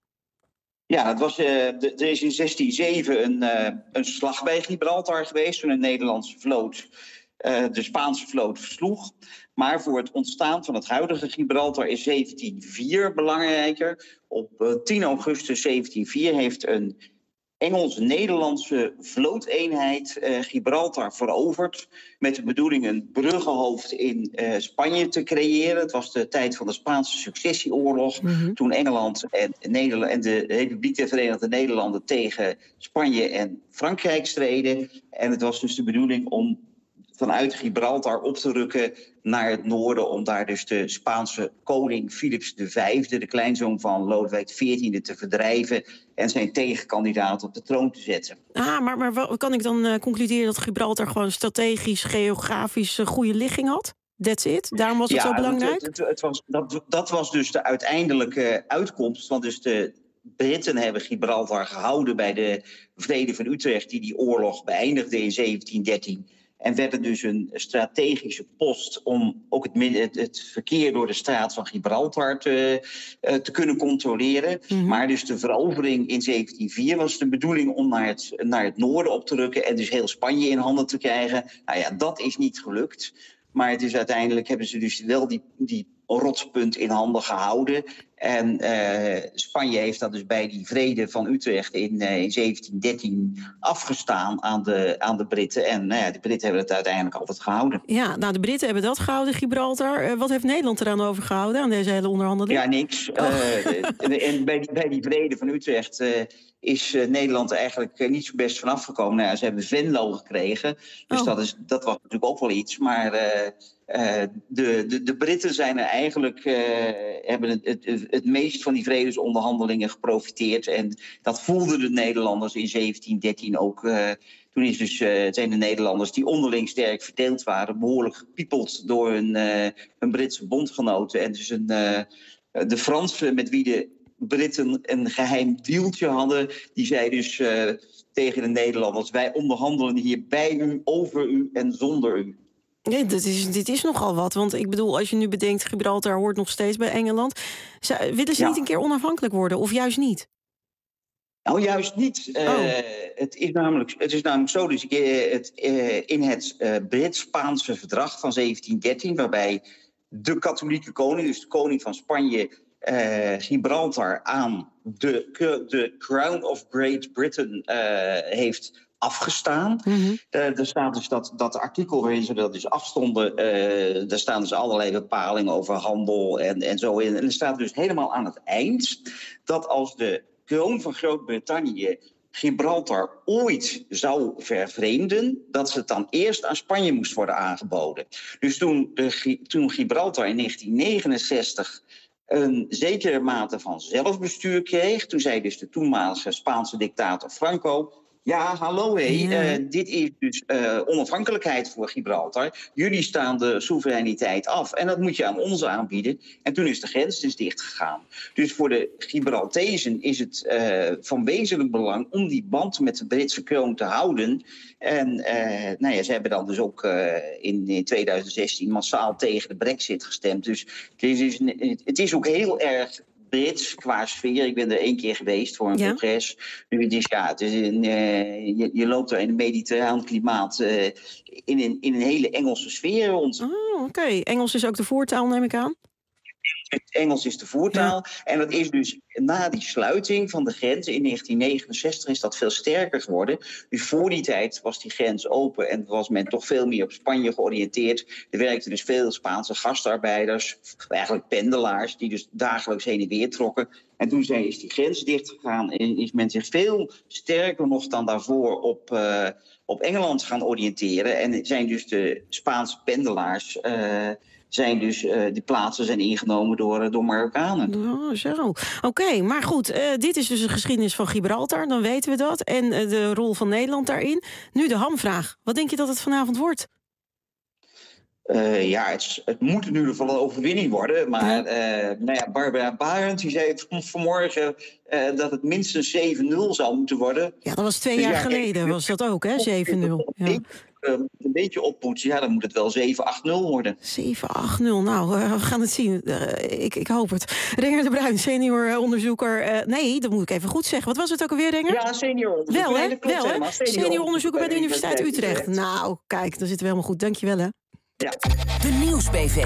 Ja, het was, uh, de, er is in zestien zeven een, uh, een slag bij Gibraltar geweest toen een Nederlandse vloot uh, de Spaanse vloot versloeg. Maar voor het ontstaan van het huidige Gibraltar is zeventien vier belangrijker. Op uh, tien augustus zeventien vier heeft een Engels-Nederlandse vlooteenheid uh, Gibraltar veroverd met de bedoeling een bruggenhoofd in uh, Spanje te creëren. Het was de tijd van de Spaanse successieoorlog, mm-hmm. toen Engeland en, Nederland, en de Republiek der Verenigde Nederlanden tegen Spanje en Frankrijk streden. En het was dus de bedoeling om vanuit Gibraltar op te rukken naar het noorden, om daar dus de Spaanse koning Philips de Vijfde, de kleinzoon van Lodewijk de veertiende, te verdrijven en zijn tegenkandidaat op de troon te zetten. Ah, maar, maar kan ik dan uh, concluderen dat Gibraltar gewoon strategisch, geografisch uh, goede ligging had? That's it? Daarom was het ja, zo belangrijk? Het, het, het was, dat, dat was dus de uiteindelijke uitkomst, want dus de Britten hebben Gibraltar gehouden bij de Vrede van Utrecht, die die oorlog beëindigde in zeventien dertien. En werd het dus een strategische post om ook het, het, het verkeer door de straat van Gibraltar te, uh, te kunnen controleren. Mm-hmm. Maar dus de verovering in zeventien vier was de bedoeling om naar het, naar het noorden op te rukken en dus heel Spanje in handen te krijgen. Nou ja, dat is niet gelukt. Maar het is uiteindelijk hebben ze dus wel die, die rotspunt in handen gehouden. En uh, Spanje heeft dat dus bij die vrede van Utrecht in, uh, in zeventien dertien afgestaan aan de, aan de Britten. En nou ja, de Britten hebben het uiteindelijk altijd gehouden. Ja, nou de Britten hebben dat gehouden, Gibraltar. Uh, wat heeft Nederland eraan overgehouden, aan deze hele onderhandeling? Ja, niks. Oh. Uh, en bij die, bij die vrede van Utrecht uh, is uh, Nederland eigenlijk uh, niet zo best vanaf gekomen. Nou ja, ze hebben Venlo gekregen, dus oh. dat, is, dat was natuurlijk ook wel iets. Maar Uh, Uh, de, de, de Britten zijn er eigenlijk, uh, hebben het, het, het meest van die vredesonderhandelingen geprofiteerd. En dat voelden de Nederlanders in zeventien dertien ook. Uh, toen is dus, uh, zijn de Nederlanders die onderling sterk verdeeld waren, behoorlijk gepiepeld door hun, uh, hun Britse bondgenoten. En dus een, uh, de Fransen met wie de Britten een geheim dealtje hadden. Die zei dus uh, tegen de Nederlanders: wij onderhandelen hier bij u, over u en zonder u. Nee, dit is, dit is nogal wat. Want ik bedoel, als je nu bedenkt, Gibraltar hoort nog steeds bij Engeland. Zou, willen ze ja. niet een keer onafhankelijk worden? Of juist niet? Nou, juist niet. Oh. Uh, het, is namelijk, het is namelijk zo, dus uh, het, uh, in het uh, Brits-Spaanse verdrag van zeventien dertien... waarbij de katholieke koning, dus de koning van Spanje, uh, Gibraltar aan de, de Crown of Great Britain uh, heeft afgestaan. Mm-hmm. Uh, er staat dus dat, dat artikel waarin ze dat dus afstonden, uh, daar staan dus allerlei bepalingen over handel en, en zo in. En er staat dus helemaal aan het eind dat als de kroon van Groot-Brittannië Gibraltar ooit zou vervreemden, dat ze het dan eerst aan Spanje moest worden aangeboden. Dus toen, de, toen Gibraltar in negentien negenenzestig een zekere mate van zelfbestuur kreeg, toen zei dus de toenmalige Spaanse dictator Franco: ja, hallo hé, ja. uh, dit is dus uh, onafhankelijkheid voor Gibraltar. Jullie staan de soevereiniteit af en dat moet je aan ons aanbieden. En toen is de grens dus dichtgegaan. Dus voor de Gibraltezen is het uh, van wezenlijk belang om die band met de Britse kroon te houden. En uh, nou ja, ze hebben dan dus ook uh, in, in tweeduizend zestien massaal tegen de Brexit gestemd. Dus het is, het is ook heel erg Brits qua sfeer. Ik ben er één keer geweest voor een ja. congres. Nu, het is, ja, het is een, uh, je, je loopt er in een mediterraan klimaat uh, in, een, in een hele Engelse sfeer rond. Oh, oké. Okay. Engels is ook de voertaal, neem ik aan? Engels is de voertaal. Ja. En dat is dus na die sluiting van de grens in negentien negenenzestig is dat veel sterker geworden. Dus voor die tijd was die grens open en was men toch veel meer op Spanje georiënteerd. Er werkten dus veel Spaanse gastarbeiders, eigenlijk pendelaars, die dus dagelijks heen en weer trokken. En toen zijn, is die grens dichtgegaan en is men zich veel sterker nog dan daarvoor op, uh, op Engeland gaan oriënteren. En zijn dus de Spaanse pendelaars Uh, zijn dus uh, die plaatsen zijn ingenomen door, uh, door Marokkanen. Oh, zo. Oké, okay, maar goed, uh, dit is dus de geschiedenis van Gibraltar, dan weten we dat. En uh, de rol van Nederland daarin. Nu de hamvraag. Wat denk je dat het vanavond wordt? Uh, ja, het, het moet in ieder geval een overwinning worden. Maar uh, nou ja, Barbara Barend die zei het vanmorgen uh, dat het minstens zeven nul zou moeten worden. Ja, dat was twee dus jaar ja, geleden, was dat ook, hè? zeven nul. Ja. Een beetje oppoetsen, ja, dan moet het wel zeven acht nul worden. zeven acht nul, nou, uh, we gaan het zien. Uh, ik, ik hoop het. Renger de Bruin, senior uh, onderzoeker. Uh, nee, dat moet ik even goed zeggen. Wat was het ook alweer, Renger? Ja, senior onderzoeker. Wel, hè? Nee, klopt, wel, hè? Senior, senior onderzoeker bij de Universiteit Utrecht. Utrecht. Nou, kijk, dan zitten we helemaal goed. Dank je wel, hè? Ja. De Nieuws-B V.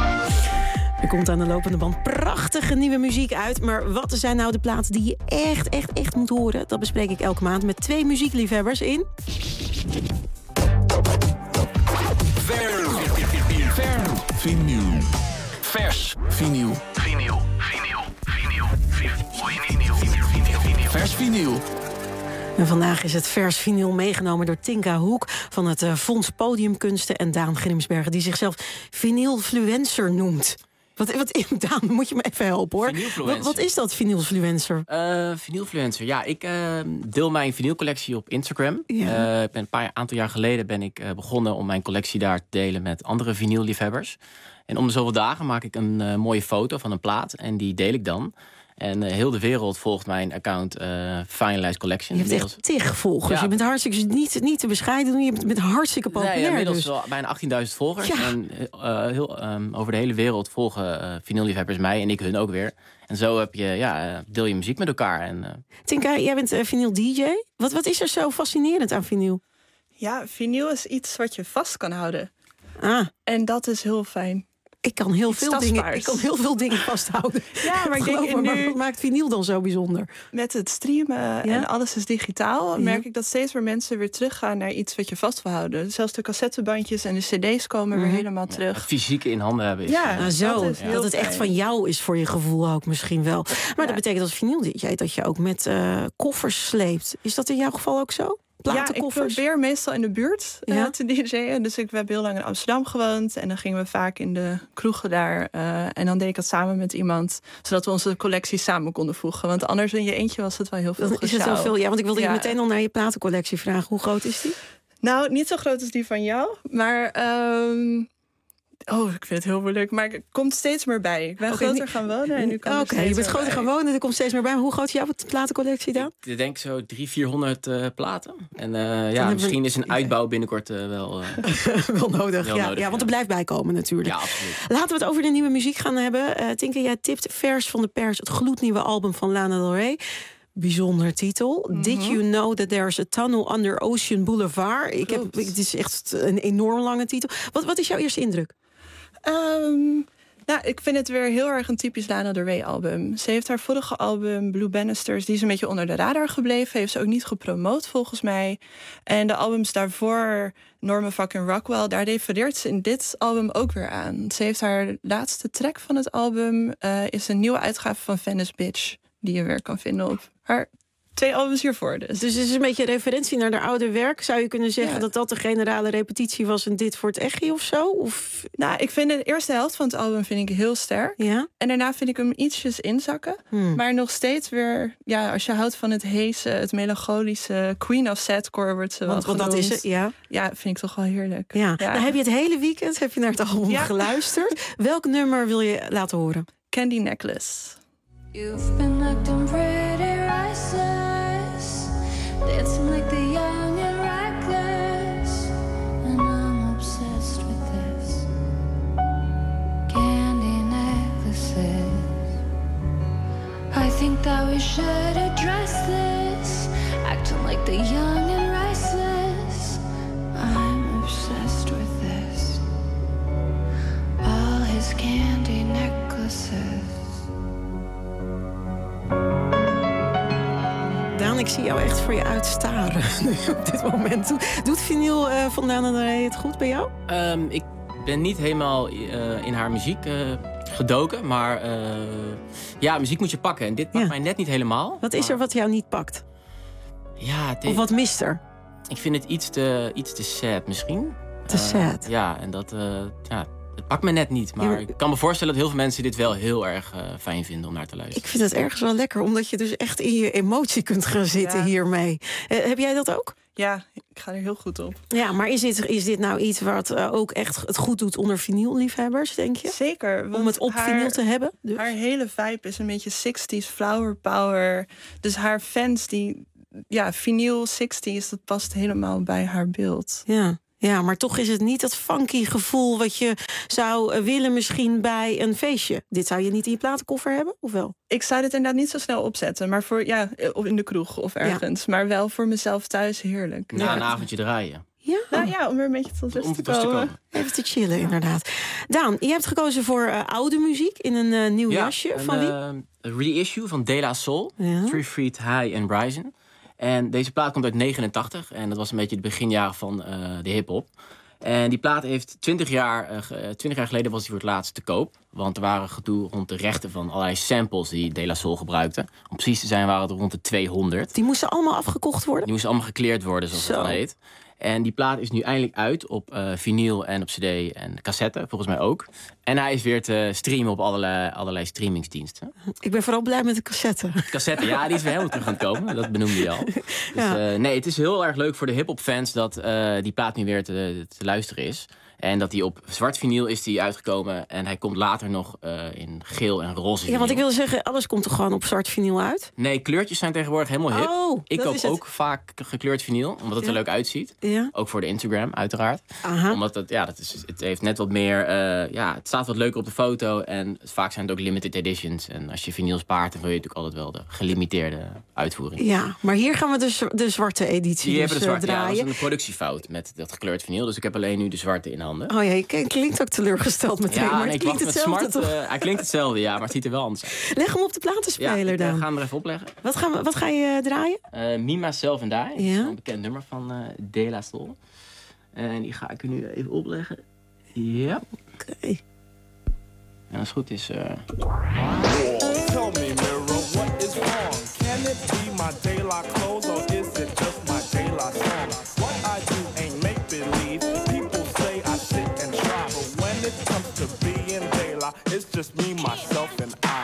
Er komt aan de lopende band prachtige nieuwe muziek uit. Maar wat zijn nou de platen die je echt, echt, echt moet horen? Dat bespreek ik elke maand met twee muziekliefhebbers in Vinyl. Vers vinyl. Vinyl. Vinyl. Vinyl. Vinyl. Vinyl. Vers vinyl. En vandaag is het vers vinyl meegenomen door Tinka Hoek van het uh, Fonds Podiumkunsten en Daan Grimsbergen, die zichzelf vinylfluencer noemt. Wat, wat, Daan, moet je me even helpen, hoor. Wat, wat is dat, vinylfluencer? Uh, vinylfluencer, ja, ik uh, deel mijn vinylcollectie op Instagram. Ja. Uh, ik ben een paar aantal jaar geleden ben ik uh, begonnen om mijn collectie daar te delen met andere vinylliefhebbers. En om de zoveel dagen maak ik een uh, mooie foto van een plaat en die deel ik dan. En uh, heel de wereld volgt mijn account uh, Finalized Collection. Je hebt inmiddels echt tig volgers. Ja. Je bent hartstikke niet, niet te bescheiden doen. Je bent hartstikke populair. Nee, inmiddels dus. wel bijna achttienduizend volgers. Ja. En uh, heel, um, over de hele wereld volgen uh, vinylliefhebbers mij en ik hun ook weer. En zo heb je, ja, uh, deel je muziek met elkaar. En, uh... Tinka, jij bent uh, vinyl D J. Wat, wat is er zo fascinerend aan vinyl? Ja, vinyl is iets wat je vast kan houden. Ah. En dat is heel fijn. Ik kan heel, veel dingen, ik kan heel veel dingen vasthouden. Ja, maar ik denk me, nu, maar wat maakt vinyl dan zo bijzonder? Met het streamen ja? en alles is digitaal, ja? merk ik dat steeds meer mensen weer teruggaan naar iets wat je vast wil houden. Zelfs de cassettebandjes en de cd's komen mm-hmm. weer helemaal terug. Ja, fysieke in handen hebben. Is, ja, nou, zo. Dat, dat het echt van jou is voor je gevoel ook misschien wel. Maar ja. dat betekent als vinyl D J dat je ook met uh, koffers sleept. Is dat in jouw geval ook zo? Ja, ik probeer meestal in de buurt uh, ja? te D J'en. Dus ik heb heel lang in Amsterdam gewoond. En dan gingen we vaak in de kroegen daar. Uh, en dan deed ik dat samen met iemand. Zodat we onze collectie samen konden voegen. Want anders in je eentje was het wel heel veel Dan is het wel veel, ja, want ik wilde ja. je meteen al naar je platencollectie vragen. Hoe groot is die? Nou, niet zo groot als die van jou. Maar um, Oh, ik vind het heel moeilijk. Maar ik kom steeds meer bij. Ik ben Okay, groter niet... gaan wonen en nu kan Oké, okay, je bent groter gaan wonen, er komt steeds meer bij. Hoe groot is jouw platencollectie dan? Ik denk zo driehonderd, vierhonderd uh, platen. En uh, ja, misschien we... is een uitbouw binnenkort uh, wel, uh, wel nodig. Wel ja, nodig ja, want er blijft bijkomen natuurlijk. Ja, absoluut. Laten we het over de nieuwe muziek gaan hebben. Uh, Tinke, jij tipt Vers van de Pers, het gloednieuwe album van Lana Del Rey. Bijzonder titel. Mm-hmm. Did you know that there's a tunnel under Ocean Boulevard? Ik heb, het is echt een enorm lange titel. Wat, wat is jouw eerste indruk? Um, nou, ik vind het weer heel erg een typisch Lana Del Rey album. Ze heeft haar vorige album, Blue Bannisters, die is een beetje onder de radar gebleven. Heeft ze ook niet gepromoot volgens mij. En de albums daarvoor, Norman fucking Rockwell, daar refereert ze in dit album ook weer aan. Ze heeft haar laatste track van het album, uh, is een nieuwe uitgave van Venice Bitch, die je weer kan vinden op haar twee albums hiervoor. Dus. dus het is een beetje een referentie naar haar oude werk. Zou je kunnen zeggen ja. dat dat de generale repetitie was en dit voor het echi of zo? Of... Nou, ik vind de eerste helft van het album vind ik heel sterk. Ja? En daarna vind ik hem ietsjes inzakken. Hmm. Maar nog steeds weer, ja, als je houdt van het heese, het melancholische, Queen of Sadcore wordt ze want, wel want dat is het, ja. Ja, vind ik toch wel heerlijk. Ja. ja. Nou, heb je het hele weekend heb je naar het album ja. geluisterd. Welk nummer wil je laten horen? Candy Necklace. You've been acting pretty restless, dancing like the young and reckless, and I'm obsessed with this. Candy necklaces. I think that we should address this, acting like the young and restless. I'm obsessed with this. All his candy necklaces. Daan, ik zie jou echt voor je uitstaren op dit moment. Doet vinyl uh, van Lana Del Rey het goed bij jou? Um, ik ben niet helemaal uh, in haar muziek uh, gedoken, maar uh, ja, muziek moet je pakken. En dit pakt ja. mij net niet helemaal. Wat is maar... er wat jou niet pakt? Ja, het is... Of wat mist er? Ik vind het iets te, iets te sad misschien. Te uh, sad? Ja, en dat... Uh, ja, het pakt me net niet, maar, ja, maar ik kan me voorstellen dat heel veel mensen dit wel heel erg uh, fijn vinden om naar te luisteren. Ik vind het ergens wel lekker, omdat je dus echt in je emotie kunt gaan zitten ja. hiermee. Uh, heb jij dat ook? Ja, ik ga er heel goed op. Ja, maar is dit, is dit nou iets wat uh, ook echt het goed doet onder vinylliefhebbers, denk je? Zeker. Om het op haar, vinyl te hebben? Dus. Haar hele vibe is een beetje zestig's flower power. Dus haar fans die... Ja, vinyl zestig's, dat past helemaal bij haar beeld. Ja. Ja, maar toch is het niet dat funky gevoel wat je zou willen misschien bij een feestje. Dit zou je niet in je platenkoffer hebben, of wel? Ik zou dit inderdaad niet zo snel opzetten, maar voor ja, of in de kroeg of ergens. Ja. Maar wel voor mezelf thuis heerlijk. Na ja. een avondje draaien. Ja. Nou ja, om er een beetje tot rust om te, te komen. komen. Even te chillen, inderdaad. Daan, je hebt gekozen voor uh, oude muziek in een uh, nieuw ja, jasje. Een, van wie? Uh, een reissue van De La Soul, ja. Three Feet High and Rising. En deze plaat komt uit negenentachtig en dat was een beetje de beginjaren van uh, de hip-hop. En die plaat heeft twintig jaar, uh, twintig jaar geleden was die voor het laatst te koop. Want er waren gedoe rond de rechten van allerlei samples die De La Soul gebruikte. Om precies te zijn waren het rond de tweehonderd. Die moesten allemaal afgekocht worden? Die moesten allemaal gecleared worden, zoals Zo. het dan heet. En die plaat is nu eindelijk uit op uh, vinyl en op cd en cassette, volgens mij ook. En hij is weer te streamen op allerlei, allerlei streamingsdiensten. Ik ben vooral blij met de cassette. Cassette, ja, die is weer helemaal terug aan het komen. Dat benoemde je al. Dus, ja. uh, nee, het is heel erg leuk voor de hip-hop fans dat uh, die plaat nu weer te, te luisteren is. En dat die op zwart vinyl is die uitgekomen. En hij komt later nog uh, in geel en roze vinyl. Ja, want ik wilde zeggen, alles komt er gewoon op zwart vinyl uit? Nee, kleurtjes zijn tegenwoordig helemaal hip. Oh, ik koop ook vaak gekleurd vinyl, omdat het ja. er leuk uitziet. Ja. Ook voor de Instagram, uiteraard. Aha. Omdat het, ja, dat is, het heeft net wat meer... Uh, ja, het staat wat leuker op de foto. En vaak zijn het ook limited editions. En als je vinyl spaart, dan wil je natuurlijk altijd wel de gelimiteerde uitvoering. Ja, maar hier gaan we dus de zwarte editie Hier dus, hebben we de zwarte, draaien. Ja, dat was een productiefout met dat gekleurd vinyl. Dus ik heb alleen nu de zwarte in handen. Oh ja, je klinkt ook teleurgesteld meteen. Ja, maar nee, het klinkt hetzelfde, smart, toch? Uh, hij klinkt hetzelfde, ja, maar het ziet er wel anders uit. Leg hem op de platenspeler ja, dan. We gaan hem er even opleggen. Wat, gaan we, wat ga je uh, draaien? Uh, Me, Myself and Die. Ja. Een bekend nummer van uh, De La Soul. En die ga ik er nu even opleggen. Ja. Oké. Okay. En als het goed is... Uh... Tell me, mirror, what is wrong? Can it be my De La clothes or is it just my De La song? What I do ain't make believe. People say I sit and try, but when it comes to being De La, it's just me, myself and I.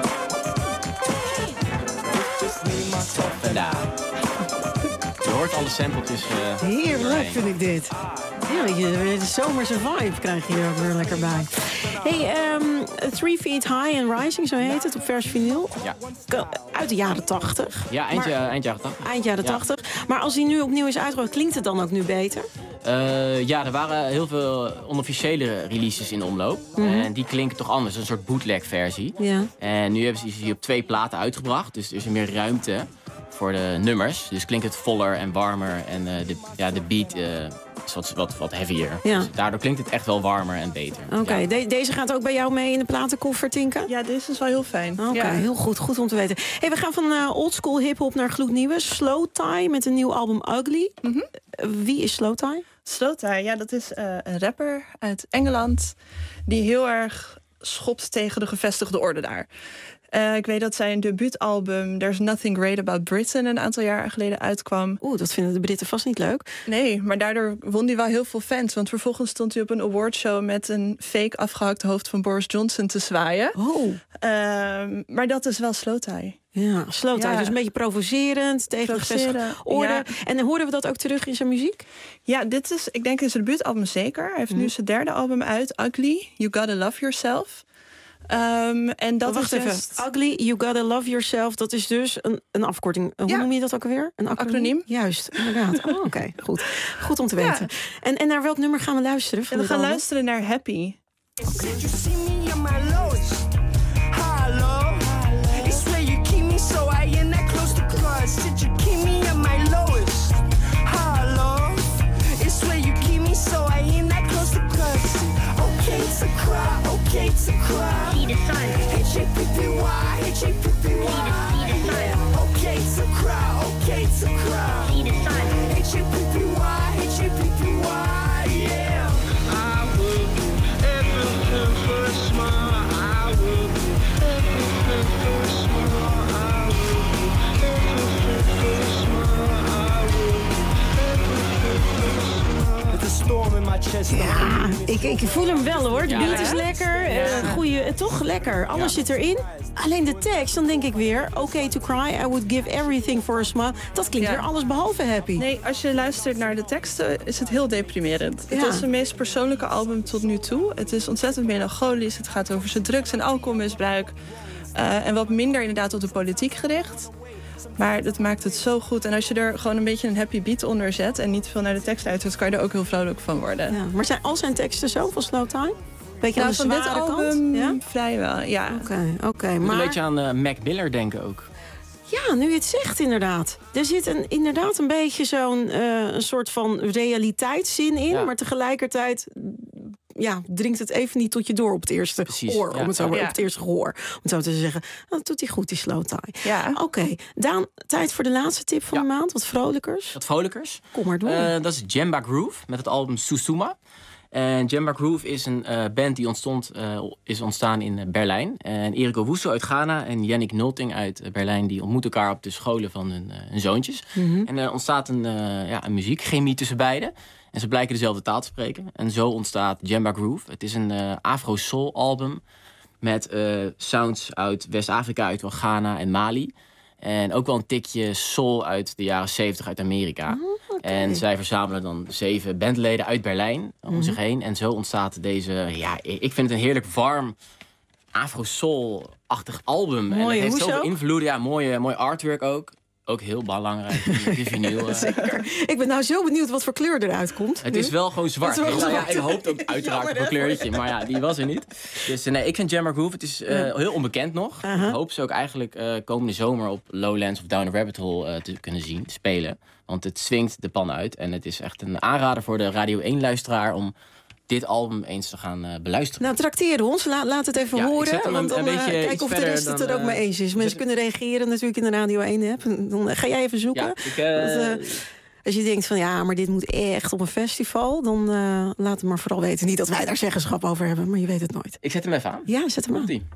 It's just me, myself and I. Je hoort alle sampletjes. Uh, Heerlijk vind ik dit. Ja, je, de zomerse vibe krijg je er ook weer lekker bij. Hey, um, Three Feet High and Rising, zo heet het, op vers vinyl. Ja. Uit de jaren tachtig. Ja, eind, maar, eind jaren tachtig. Eind jaren ja. tachtig. Maar als die nu opnieuw is uitgebracht, klinkt het dan ook nu beter? Uh, ja, er waren heel veel onofficiële releases in de omloop. Mm-hmm. En die klinken toch anders, een soort bootleg versie. Ja. En nu hebben ze die op twee platen uitgebracht. Dus er is meer ruimte voor de nummers. Dus klinkt het voller en warmer. En uh, de, ja, de beat uh, is wat, wat, wat heavier. Ja. Dus daardoor klinkt het echt wel warmer en beter. Oké, okay. ja. De- deze gaat ook bij jou mee in de platenkoffer, Tinka? Ja, deze is wel heel fijn. Oké, okay, ja. heel goed. Goed om te weten. Hey, we gaan van uh, oldschool hip-hop naar gloednieuwe. Slow Tie met een nieuw album Ugly. Mm-hmm. Uh, wie is Slow Tie? Slow Tie, ja, dat is uh, een rapper uit Engeland die heel erg schopt tegen de gevestigde orde daar. Uh, ik weet dat zijn debuutalbum There's Nothing Great About Britain een aantal jaar geleden uitkwam. Oeh, dat vinden de Britten vast niet leuk. Nee, maar daardoor won hij wel heel veel fans. Want vervolgens stond hij op een awardshow met een fake afgehakt hoofd van Boris Johnson te zwaaien. Oh. Uh, maar dat is wel Slow Tie. Ja, Slow Tie. Ja. Dus een beetje provocerend, tegen de gevestigde orde. Ja. En dan horen we dat ook terug in zijn muziek? Ja, dit is, ik denk in zijn debuutalbum zeker. Hij heeft mm. nu zijn derde album uit, Ugly, You Gotta Love Yourself. Um, en dat oh, wacht is even. just... Ugly, You Gotta Love Yourself. Dat is dus een, een afkorting. Hoe ja. noem je dat ook alweer? Een acroniem? acroniem. Juist, inderdaad. Oh, Oké, okay. goed. Goed om te weten. Ja. En, en naar welk nummer gaan we luisteren? Van we gaan album? luisteren naar Happy. To cry, okay to cry. See the sun. H A P P Y, H A P P Y. See the sun. Okay to cry, okay to cry. See the sun. H A P P Y, H A P P Y. Yeah. I will do everything for a smile. I will do everything for a smile. I will do everything for a smile. I will do everything for a smile. With a storm in my chest. Ja, ik, ik voel hem wel hoor. De beat is lekker. Ja. Uh, goeie, toch lekker. Alles ja. zit erin. Alleen de tekst, dan denk ik weer... Okay to cry, I would give everything for a smile. Dat klinkt ja. weer alles behalve happy. Nee, als je luistert naar de teksten... is het heel deprimerend. Ja. Het is zijn meest persoonlijke album tot nu toe. Het is ontzettend melancholisch. Het gaat over zijn drugs- en alcoholmisbruik. Uh, en wat minder inderdaad op de politiek gericht. Maar dat maakt het zo goed. En als je er gewoon een beetje een happy beat onder zet... en niet veel naar de tekst uitzet, kan je er ook heel vrolijk van worden. Ja, maar zijn al zijn teksten zo van Slow Tie? Beetje nou, aan de van dit album kant? Ja? Vrijwel, ja. Oké, okay, oké. Okay, maar... Een beetje aan uh, Mac Miller denken ook. Ja, nu je het zegt inderdaad. Er zit een, inderdaad een beetje zo'n uh, een soort van realiteitszin in... Ja. maar tegelijkertijd... ja, dringt het even niet tot je door op het eerste Precies, gehoor. Ja. Om het zo maar ja. op het eerste gehoor. Om het zo te zeggen. Dat doet hij goed, die Slow Tie. Ja. Oké, okay. Daan, tijd voor de laatste tip van ja. de maand. Wat vrolijkers. Wat vrolijkers. Kom maar door. Uh, dat is Jamba Groove met het album Susuma. En Jamba Groove is een uh, band die ontstond, uh, is ontstaan in uh, Berlijn. En Erik Owusu uit Ghana en Yannick Nulting uit uh, Berlijn... die ontmoeten elkaar op de scholen van hun, uh, hun zoontjes. Mm-hmm. En er ontstaat een, uh, ja, een muziekchemie tussen beiden. En ze blijken dezelfde taal te spreken. En zo ontstaat Jamba Groove. Het is een uh, Afro-soul album met uh, sounds uit West-Afrika, uit wel Ghana en Mali. En ook wel een tikje soul uit de jaren zeventig uit Amerika. Oh, okay. En zij verzamelen dan zeven bandleden uit Berlijn om mm-hmm. zich heen. En zo ontstaat deze... Ja, ik vind het een heerlijk warm Afro-soul-achtig album. Mooi, en het heeft hoezo? zoveel invloeden. Ja, mooie, mooi artwork ook. Ook heel belangrijk, die vinyl. Zeker. Ik ben nou zo benieuwd wat voor kleur eruit komt. Het is wel gewoon zwart. Wel zwart. Ja, ik hoop ook uiteraard ja, op een kleurtje, maar ja, die was er niet. Dus nee, ik vind Jamba Groove, het is uh, heel onbekend nog. Uh-huh. Ik hoop ze ook eigenlijk uh, komende zomer op Lowlands of Down the Rabbit Hole uh, te kunnen zien, spelen. Want het swingt de pan uit en het is echt een aanrader voor de Radio één-luisteraar om dit album eens te gaan uh, beluisteren. Nou, trakteer ons. La, laat het even ja, horen. Want dan uh, kijk of de rest het er ook uh, mee eens is. Mensen kunnen reageren natuurlijk in de Radio één-app. Dan uh, ga jij even zoeken. Ja, ik, uh, Want, uh, als je denkt van ja, maar dit moet echt op een festival... dan uh, laat het maar vooral weten. Niet dat wij daar zeggenschap over hebben, maar je weet het nooit. Ik zet hem even aan. Ja, zet hem aan. Komt-ie.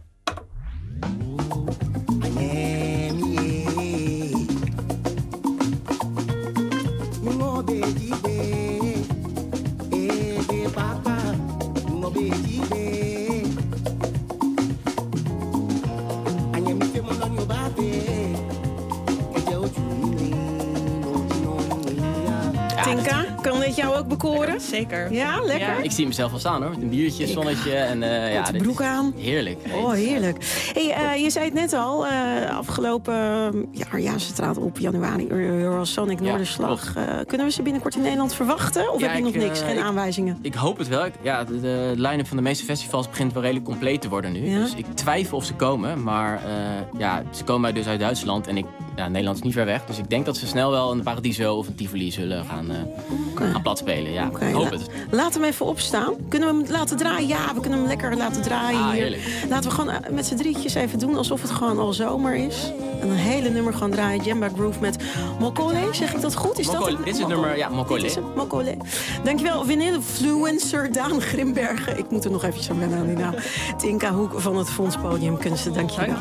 het jou ook bekoren? Zeker. Ja, lekker? Ja, ik zie mezelf wel staan hoor. Met een biertje, zonnetje en uh, ja, de broek aan. Heerlijk. Oh, heerlijk. Hey, uh, je zei het net al, uh, afgelopen jaar, ja, ze trad op januari, Eurosonic Noorderslag. Uh, kunnen we ze binnenkort in Nederland verwachten? Of ja, heb je nog ik, niks, uh, geen ik, aanwijzingen? Ik hoop het wel. Ik, ja, de, de line-up van de meeste festivals begint wel redelijk compleet te worden nu. Ja? Dus ik twijfel of ze komen. Maar uh, ja, ze komen dus uit Duitsland en ik, ja, Nederland is niet ver weg. Dus ik denk dat ze snel wel een Paradiso of een Tivoli zullen gaan, uh, okay. gaan platspelen. Ja, okay, ik hoop la- het. Laat hem even opstaan. Kunnen we hem laten draaien? Ja, we kunnen hem lekker laten draaien ah, hier. Heerlijk. Laten we gewoon met z'n drietjes even doen alsof het gewoon al zomer is. En een hele nummer gaan draaien. Jamba Groove met Mokole. Zeg ik dat goed? Is Mokole. dat een... Dit is het nummer, ja, Mokole. Dit is het, Mokole. Dankjewel, Vinyl-fluencer Daan Grimbergen. Ik moet er nog eventjes aan wennen aan die naam. Tinka Hoek van het Fonds Podium Kunsten. Dankjewel.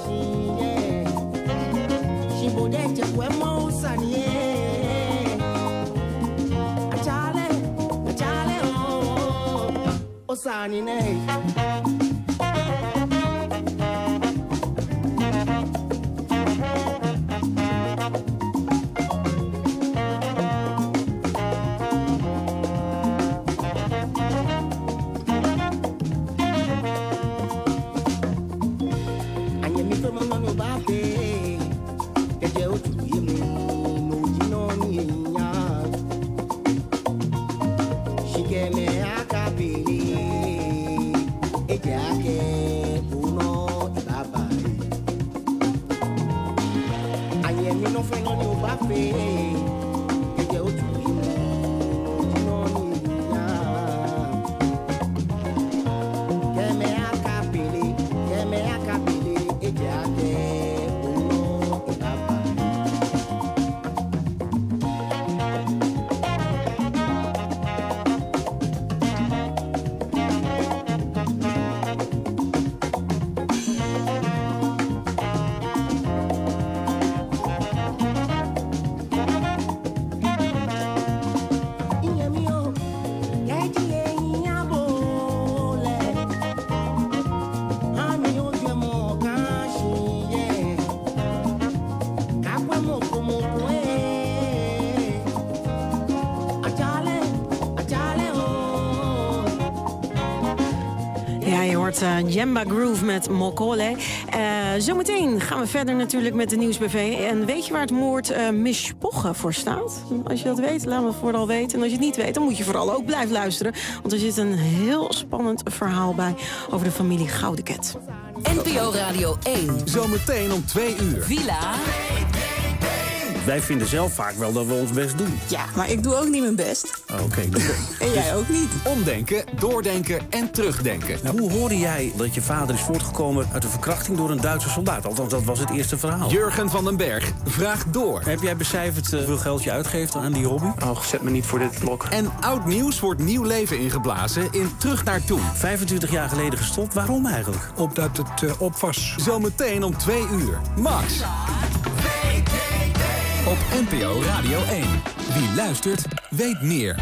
Uh, Jamba Groove met Mokole. Uh, zometeen gaan we verder natuurlijk met de Nieuwsbv. En weet je waar het moord uh, Mishpoche voor staat? Als je dat weet, laat me het vooral weten. En als je het niet weet, dan moet je vooral ook blijven luisteren. Want er zit een heel spannend verhaal bij over de familie Goudeket. N P O Radio één. Zometeen om twee uur. Villa. Wij vinden zelf vaak wel dat we ons best doen. Ja, maar ik doe ook niet mijn best. Oh, Oké. Okay. En jij ook niet. Omdenken, doordenken en terugdenken. Nou, hoe hoorde jij dat je vader is voortgekomen uit een verkrachting door een Duitse soldaat? Althans, dat was het eerste verhaal. Jurgen van den Berg vraagt door. Heb jij becijferd uh, hoeveel geld je uitgeeft aan die hobby? Oh, zet me niet voor dit blok. En oud nieuws wordt nieuw leven ingeblazen in Terug naar Toen. vijfentwintig jaar geleden gestopt. Waarom eigenlijk? Omdat het uh, op was. Zometeen om twee uur. Max. Op N P O Radio één. Wie luistert, weet meer.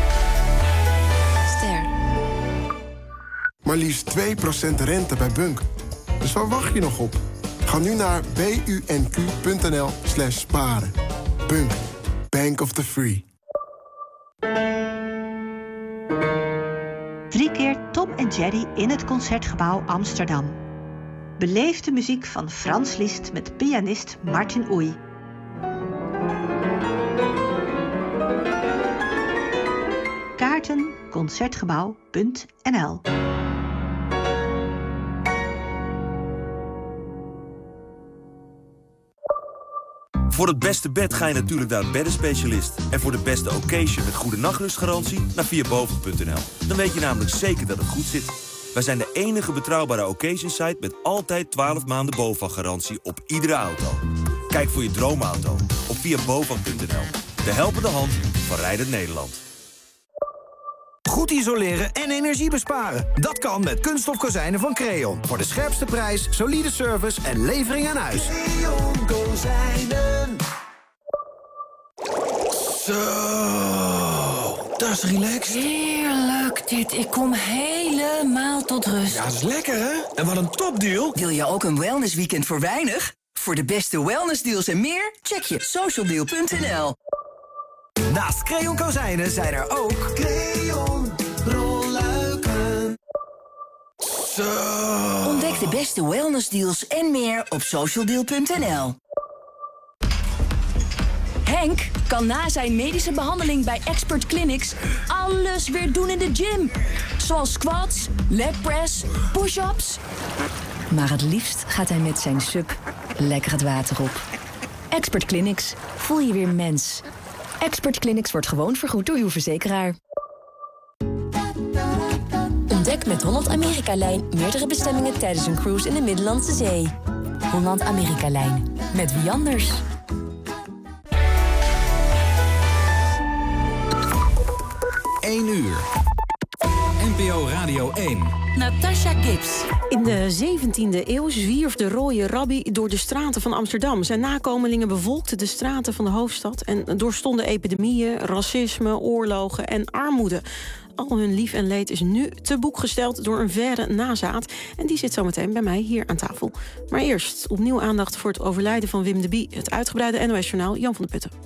Ster. Maar liefst twee procent rente bij Bunk. Dus waar wacht je nog op? Ga nu naar bunq.nl slash sparen. Bunk. Bank of the Free. Drie keer Tom en Jerry in het Concertgebouw Amsterdam. Beleef de muziek van Frans Liszt met pianist Martin Oei. Kaarten concertgebouw punt n l. Voor het beste bed ga je natuurlijk naar een beddenspecialist. En voor de beste occasion met goede nachtrustgarantie naar viaboven punt n l. Dan weet je namelijk zeker dat het goed zit. Wij zijn de enige betrouwbare occasion site met altijd twaalf maanden BOVAG-garantie op iedere auto. Kijk voor je droomauto op viaboven punt n l. De helpende hand van Rijdend Nederland. Goed isoleren en energie besparen. Dat kan met kunststof kozijnen van Creon. Voor de scherpste prijs, solide service en levering aan huis. Creon Kozijnen. Zo, dat is relaxed. Heerlijk dit. Ik kom helemaal tot rust. Ja, dat is lekker hè? En wat een topdeal. Wil je ook een wellnessweekend voor weinig? Voor de beste wellnessdeals en meer, check je socialdeal punt n l. Naast Creon kozijnen zijn er ook Creon rolluiken. Zo. Ontdek de beste wellnessdeals en meer op socialdeal punt n l. Henk kan na zijn medische behandeling bij Expert Clinics alles weer doen in de gym. Zoals squats, leg press, push-ups. Maar het liefst gaat hij met zijn sub lekker het water op. Expert Clinics. Voel je weer mens. Expert Clinics wordt gewoon vergoed door uw verzekeraar. Ontdek met Holland Amerika-lijn meerdere bestemmingen tijdens een cruise in de Middellandse Zee. Holland Amerika-lijn. Met wie anders? één uur. N P O Radio één. Natasha Gibbs. In de zeventiende eeuw zwierf de rode rabbi door de straten van Amsterdam. Zijn nakomelingen bevolkten de straten van de hoofdstad en doorstonden epidemieën, racisme, oorlogen en armoede. Al hun lief en leed is nu te boek gesteld door een verre nazaat. En die zit zometeen bij mij hier aan tafel. Maar eerst opnieuw aandacht voor het overlijden van Wim de Bie. Het uitgebreide N O S-journaal, Jan van der Putten.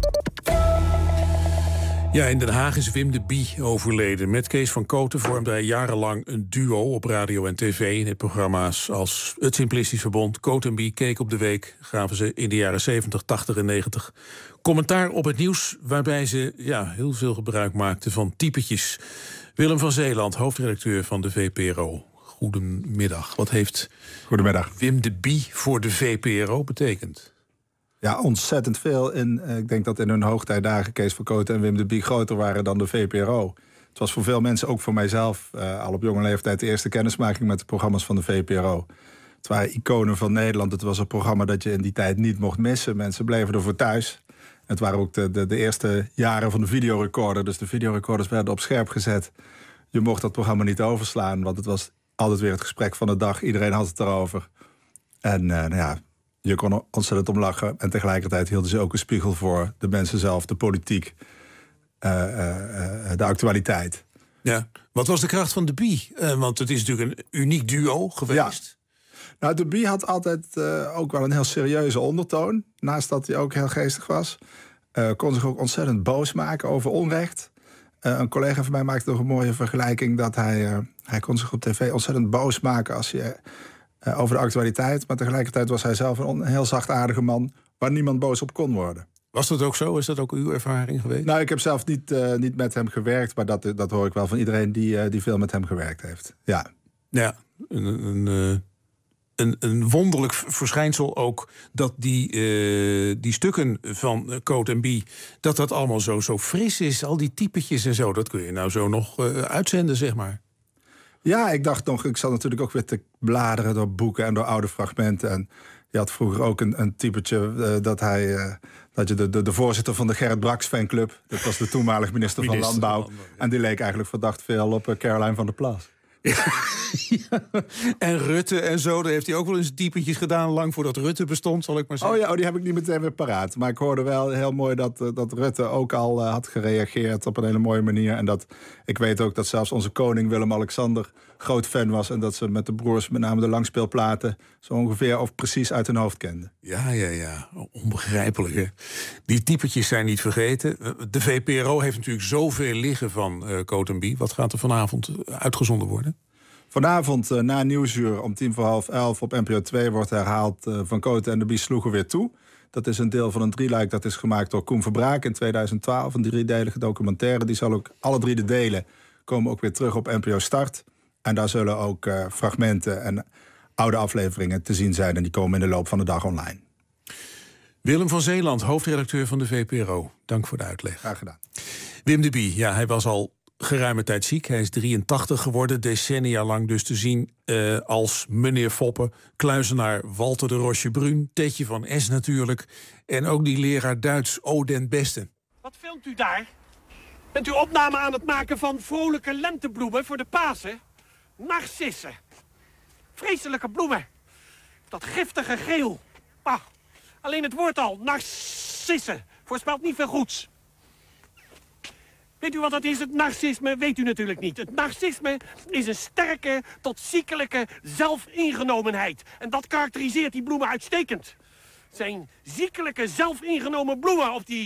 Ja, in Den Haag is Wim de Bie overleden. Met Kees van Kooten vormde hij jarenlang een duo op radio en tv. In het programma's als Het Simplistisch Verbond, Coot en Bie, Keek op de Week gaven ze in de jaren zeventig, tachtig en negentig commentaar op het nieuws, waarbij ze ja, heel veel gebruik maakten van typetjes. Willem van Zeeland, hoofdredacteur van de V P R O. Goedemiddag. Wat heeft Goedemiddag. Wim de Bie voor de V P R O betekend? Ja, ontzettend veel. In, uh, ik denk dat in hun hoogtijdagen Kees van Kooten en Wim de Bie groter waren dan de V P R O. Het was voor veel mensen, ook voor mijzelf, uh, al op jonge leeftijd de eerste kennismaking met de programma's van de V P R O. Het waren iconen van Nederland. Het was een programma dat je in die tijd niet mocht missen. Mensen bleven ervoor thuis. Het waren ook de, de, de eerste jaren van de videorecorder. Dus de videorecorders werden op scherp gezet. Je mocht dat programma niet overslaan, want het was altijd weer het gesprek van de dag. Iedereen had het erover. En uh, nou ja, je kon er ontzettend om lachen. En tegelijkertijd hielden ze ook een spiegel voor de mensen zelf, de politiek, uh, uh, uh, de actualiteit. Ja. Wat was de kracht van de Bie? Uh, want het is natuurlijk een uniek duo geweest. Ja. Nou, de Bie had altijd uh, ook wel een heel serieuze ondertoon. Naast dat hij ook heel geestig was. Uh, kon zich ook ontzettend boos maken over onrecht. Uh, een collega van mij maakte nog een mooie vergelijking dat hij, uh, hij kon zich op tv ontzettend boos maken als je... Uh, over de actualiteit, maar tegelijkertijd was hij zelf een, on- een heel zachtaardige man waar niemand boos op kon worden. Was dat ook zo? Is dat ook uw ervaring geweest? Nou, ik heb zelf niet, uh, niet met hem gewerkt, maar dat, dat hoor ik wel van iedereen die, uh, die veel met hem gewerkt heeft. Ja, ja een, een, een, een, een wonderlijk verschijnsel ook dat die, uh, die stukken van Coot en Bie, dat dat allemaal zo, zo fris is. Al die typetjes en zo, dat kun je nou zo nog uh, uitzenden, zeg maar. Ja, ik dacht nog, ik zat natuurlijk ook weer te bladeren door boeken en door oude fragmenten. En je had vroeger ook een, een typetje uh, dat hij, uh, dat je de, de, de voorzitter van de Gerrit Braks fanclub, dat was de toenmalig minister, minister van Landbouw. Van Landbouw ja. En die leek eigenlijk verdacht veel op uh, Caroline van der Plas. Ja. Ja. En Rutte en zo, daar heeft hij ook wel eens typetjes gedaan, lang voordat Rutte bestond, zal ik maar zeggen. Oh ja, oh, die heb ik niet meteen weer paraat. Maar ik hoorde wel heel mooi dat, uh, dat Rutte ook al uh, had gereageerd op een hele mooie manier. En dat ik weet ook dat zelfs onze koning Willem-Alexander groot fan was. En dat ze met de broers met name de langspeelplaten zo ongeveer of precies uit hun hoofd kenden. Ja, ja, ja. Onbegrijpelijk, hè? Die typetjes zijn niet vergeten. De V P R O heeft natuurlijk zoveel liggen van uh, Coot en Bie. Wat gaat er vanavond uitgezonden worden? Vanavond uh, na Nieuwsuur om tien voor half elf op N P O twee wordt herhaald uh, Van Coten en de Bie sloegen weer toe. Dat is een deel van een drieluik dat is gemaakt door Koen Verbraak in tweeduizend twaalf. Een driedelige documentaire. Die zal ook, alle drie de delen komen ook weer terug op N P O Start. En daar zullen ook uh, fragmenten en oude afleveringen te zien zijn. En die komen in de loop van de dag online. Willem van Zeeland, hoofdredacteur van de V P R O. Dank voor de uitleg. Graag gedaan. Wim de Bie, ja, hij was al geruime tijd ziek. Hij is drieëntachtig geworden, decennia lang dus te zien uh, als meneer Foppe, kluizenaar Walter de Rochebruun, Tetje van S natuurlijk, en ook die leraar Duits O den Beste. Wat filmt u daar? Bent u opname aan het maken van vrolijke lentebloemen voor de Pasen? Narcissen. Vreselijke bloemen. Dat giftige geel. Ah, alleen het woord al, narcissen, voorspelt niet veel goeds. Weet u wat dat is, het narcisme? Weet u natuurlijk niet. Het narcisme is een sterke tot ziekelijke zelfingenomenheid. En dat karakteriseert die bloemen uitstekend. Het zijn ziekelijke zelfingenomen bloemen. Of die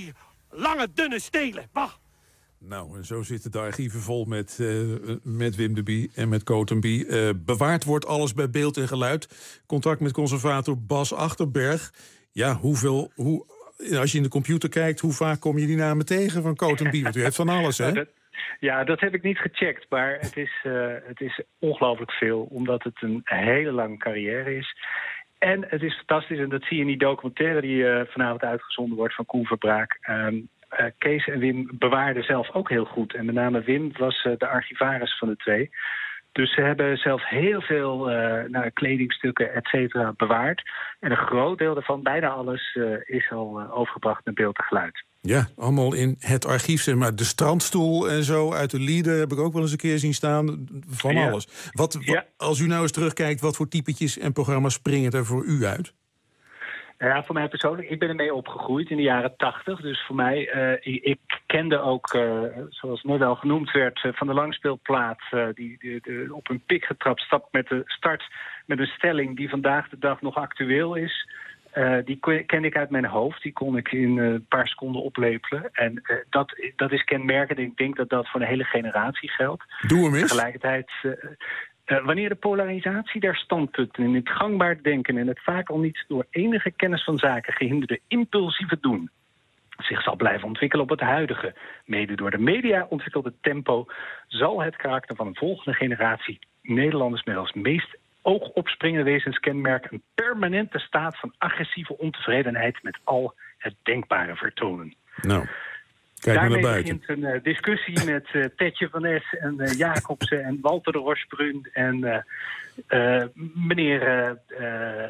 Lange, dunne stelen. Bah. Nou, en zo zitten de archieven vol met, uh, met Wim de Bie en met Cotenby. Uh, bewaard wordt alles bij beeld en geluid. Contact met conservator Bas Achterberg. Ja, hoeveel... Hoe, als je in de computer kijkt, hoe vaak kom je die namen tegen van Cotenby? Want u heeft van alles, hè? Dat, ja, dat heb ik niet gecheckt, maar het is, uh, het is ongelooflijk veel, omdat het een hele lange carrière is. En het is fantastisch, en dat zie je in die documentaire die uh, vanavond uitgezonden wordt van Koen Verbraak. Um, uh, Kees en Wim bewaarden zelf ook heel goed. En met name Wim was uh, de archivaris van de twee. Dus ze hebben zelf heel veel uh, nou, kledingstukken, et cetera, bewaard. En een groot deel daarvan, bijna alles, uh, is al uh, overgebracht naar beeld en geluid. Ja, allemaal in het archief, zeg maar. De strandstoel en zo uit de Lieder heb ik ook wel eens een keer zien staan. Van ja. alles. Wat, wat, ja. Als u nou eens terugkijkt, wat voor typetjes en programma's springen er voor u uit? Ja, voor mij persoonlijk, ik ben ermee opgegroeid in de jaren tachtig. Dus voor mij, uh, ik, ik kende ook, uh, zoals net al genoemd werd, uh, van de langspeelplaat, uh, die, die, die op een pik getrapt stapt met de start met een stelling die vandaag de dag nog actueel is. Uh, die kende ik uit mijn hoofd. Die kon ik in uh, een paar seconden oplepelen. En uh, dat, dat is kenmerkend. Ik denk dat dat voor een hele generatie geldt. Doe hem eens. Tegelijkertijd, uh, uh, wanneer de polarisatie der standpunten in het gangbaar denken en het vaak al niet door enige kennis van zaken gehinderde impulsieve doen zich zal blijven ontwikkelen op het huidige, mede door de media ontwikkelde tempo, zal het karakter van een volgende generatie Nederlanders met als meest oogopspringende wezenskenmerk een permanente staat van agressieve ontevredenheid met al het denkbare vertonen. Nou, kijk maar naar buiten. Daarmee begint een uh, discussie met uh, Tetje van Es en uh, Jacobsen en Walter de Roosbrun en uh, uh, meneer uh,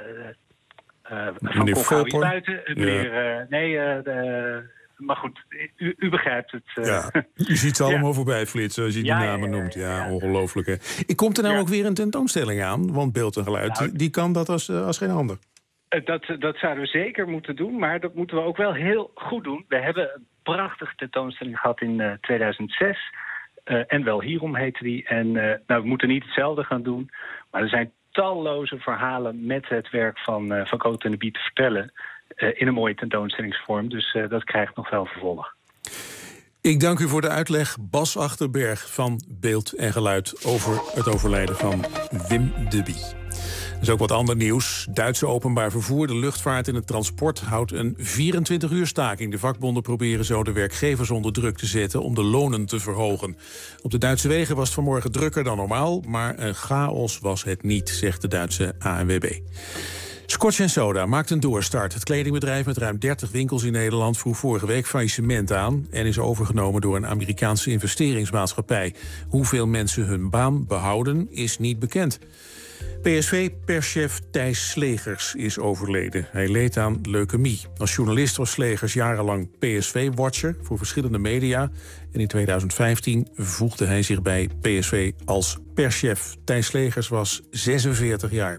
uh, Van meneer Kokhout buiten. Uh, meneer, ja. uh, nee, uh, de, maar goed, u, u begrijpt het. Uh. Ja, u ziet ze allemaal ja. voorbij flitsen als je die ja, namen ja, ja, noemt. Ja, ja. ongelooflijk. Hè. Ik komt er nou ja. ook weer een tentoonstelling aan, want beeld en geluid, nou, die, die kan dat als, als geen ander. Dat, dat zouden we zeker moeten doen, maar dat moeten we ook wel heel goed doen. We hebben een prachtige tentoonstelling gehad in uh, tweeduizend zes. Uh, en wel hierom heette die. En uh, nou, we moeten niet hetzelfde gaan doen, maar er zijn talloze verhalen met het werk van, uh, van Cote en de Bie te vertellen. Uh, in een mooie tentoonstellingsvorm. Dus uh, dat krijgt nog wel vervolg. Ik dank u voor de uitleg, Bas Achterberg van Beeld en Geluid, over het overlijden van Wim de Bie. Er is ook wat ander nieuws. Duitse openbaar vervoer, de luchtvaart en het transport houdt een vierentwintig uur staking. De vakbonden proberen zo de werkgevers onder druk te zetten om de lonen te verhogen. Op de Duitse wegen was het vanmorgen drukker dan normaal, maar een chaos was het niet, zegt de Duitse A N W B. Scotch en Soda maakt een doorstart. Het kledingbedrijf met ruim dertig winkels in Nederland vroeg vorige week faillissement aan en is overgenomen door een Amerikaanse investeringsmaatschappij. Hoeveel mensen hun baan behouden is niet bekend. P S V-perschef Thijs Slegers is overleden. Hij leed aan leukemie. Als journalist was Slegers jarenlang P S V-watcher voor verschillende media. En in tweeduizend vijftien voegde hij zich bij P S V als perschef. Thijs Slegers was zesenveertig jaar.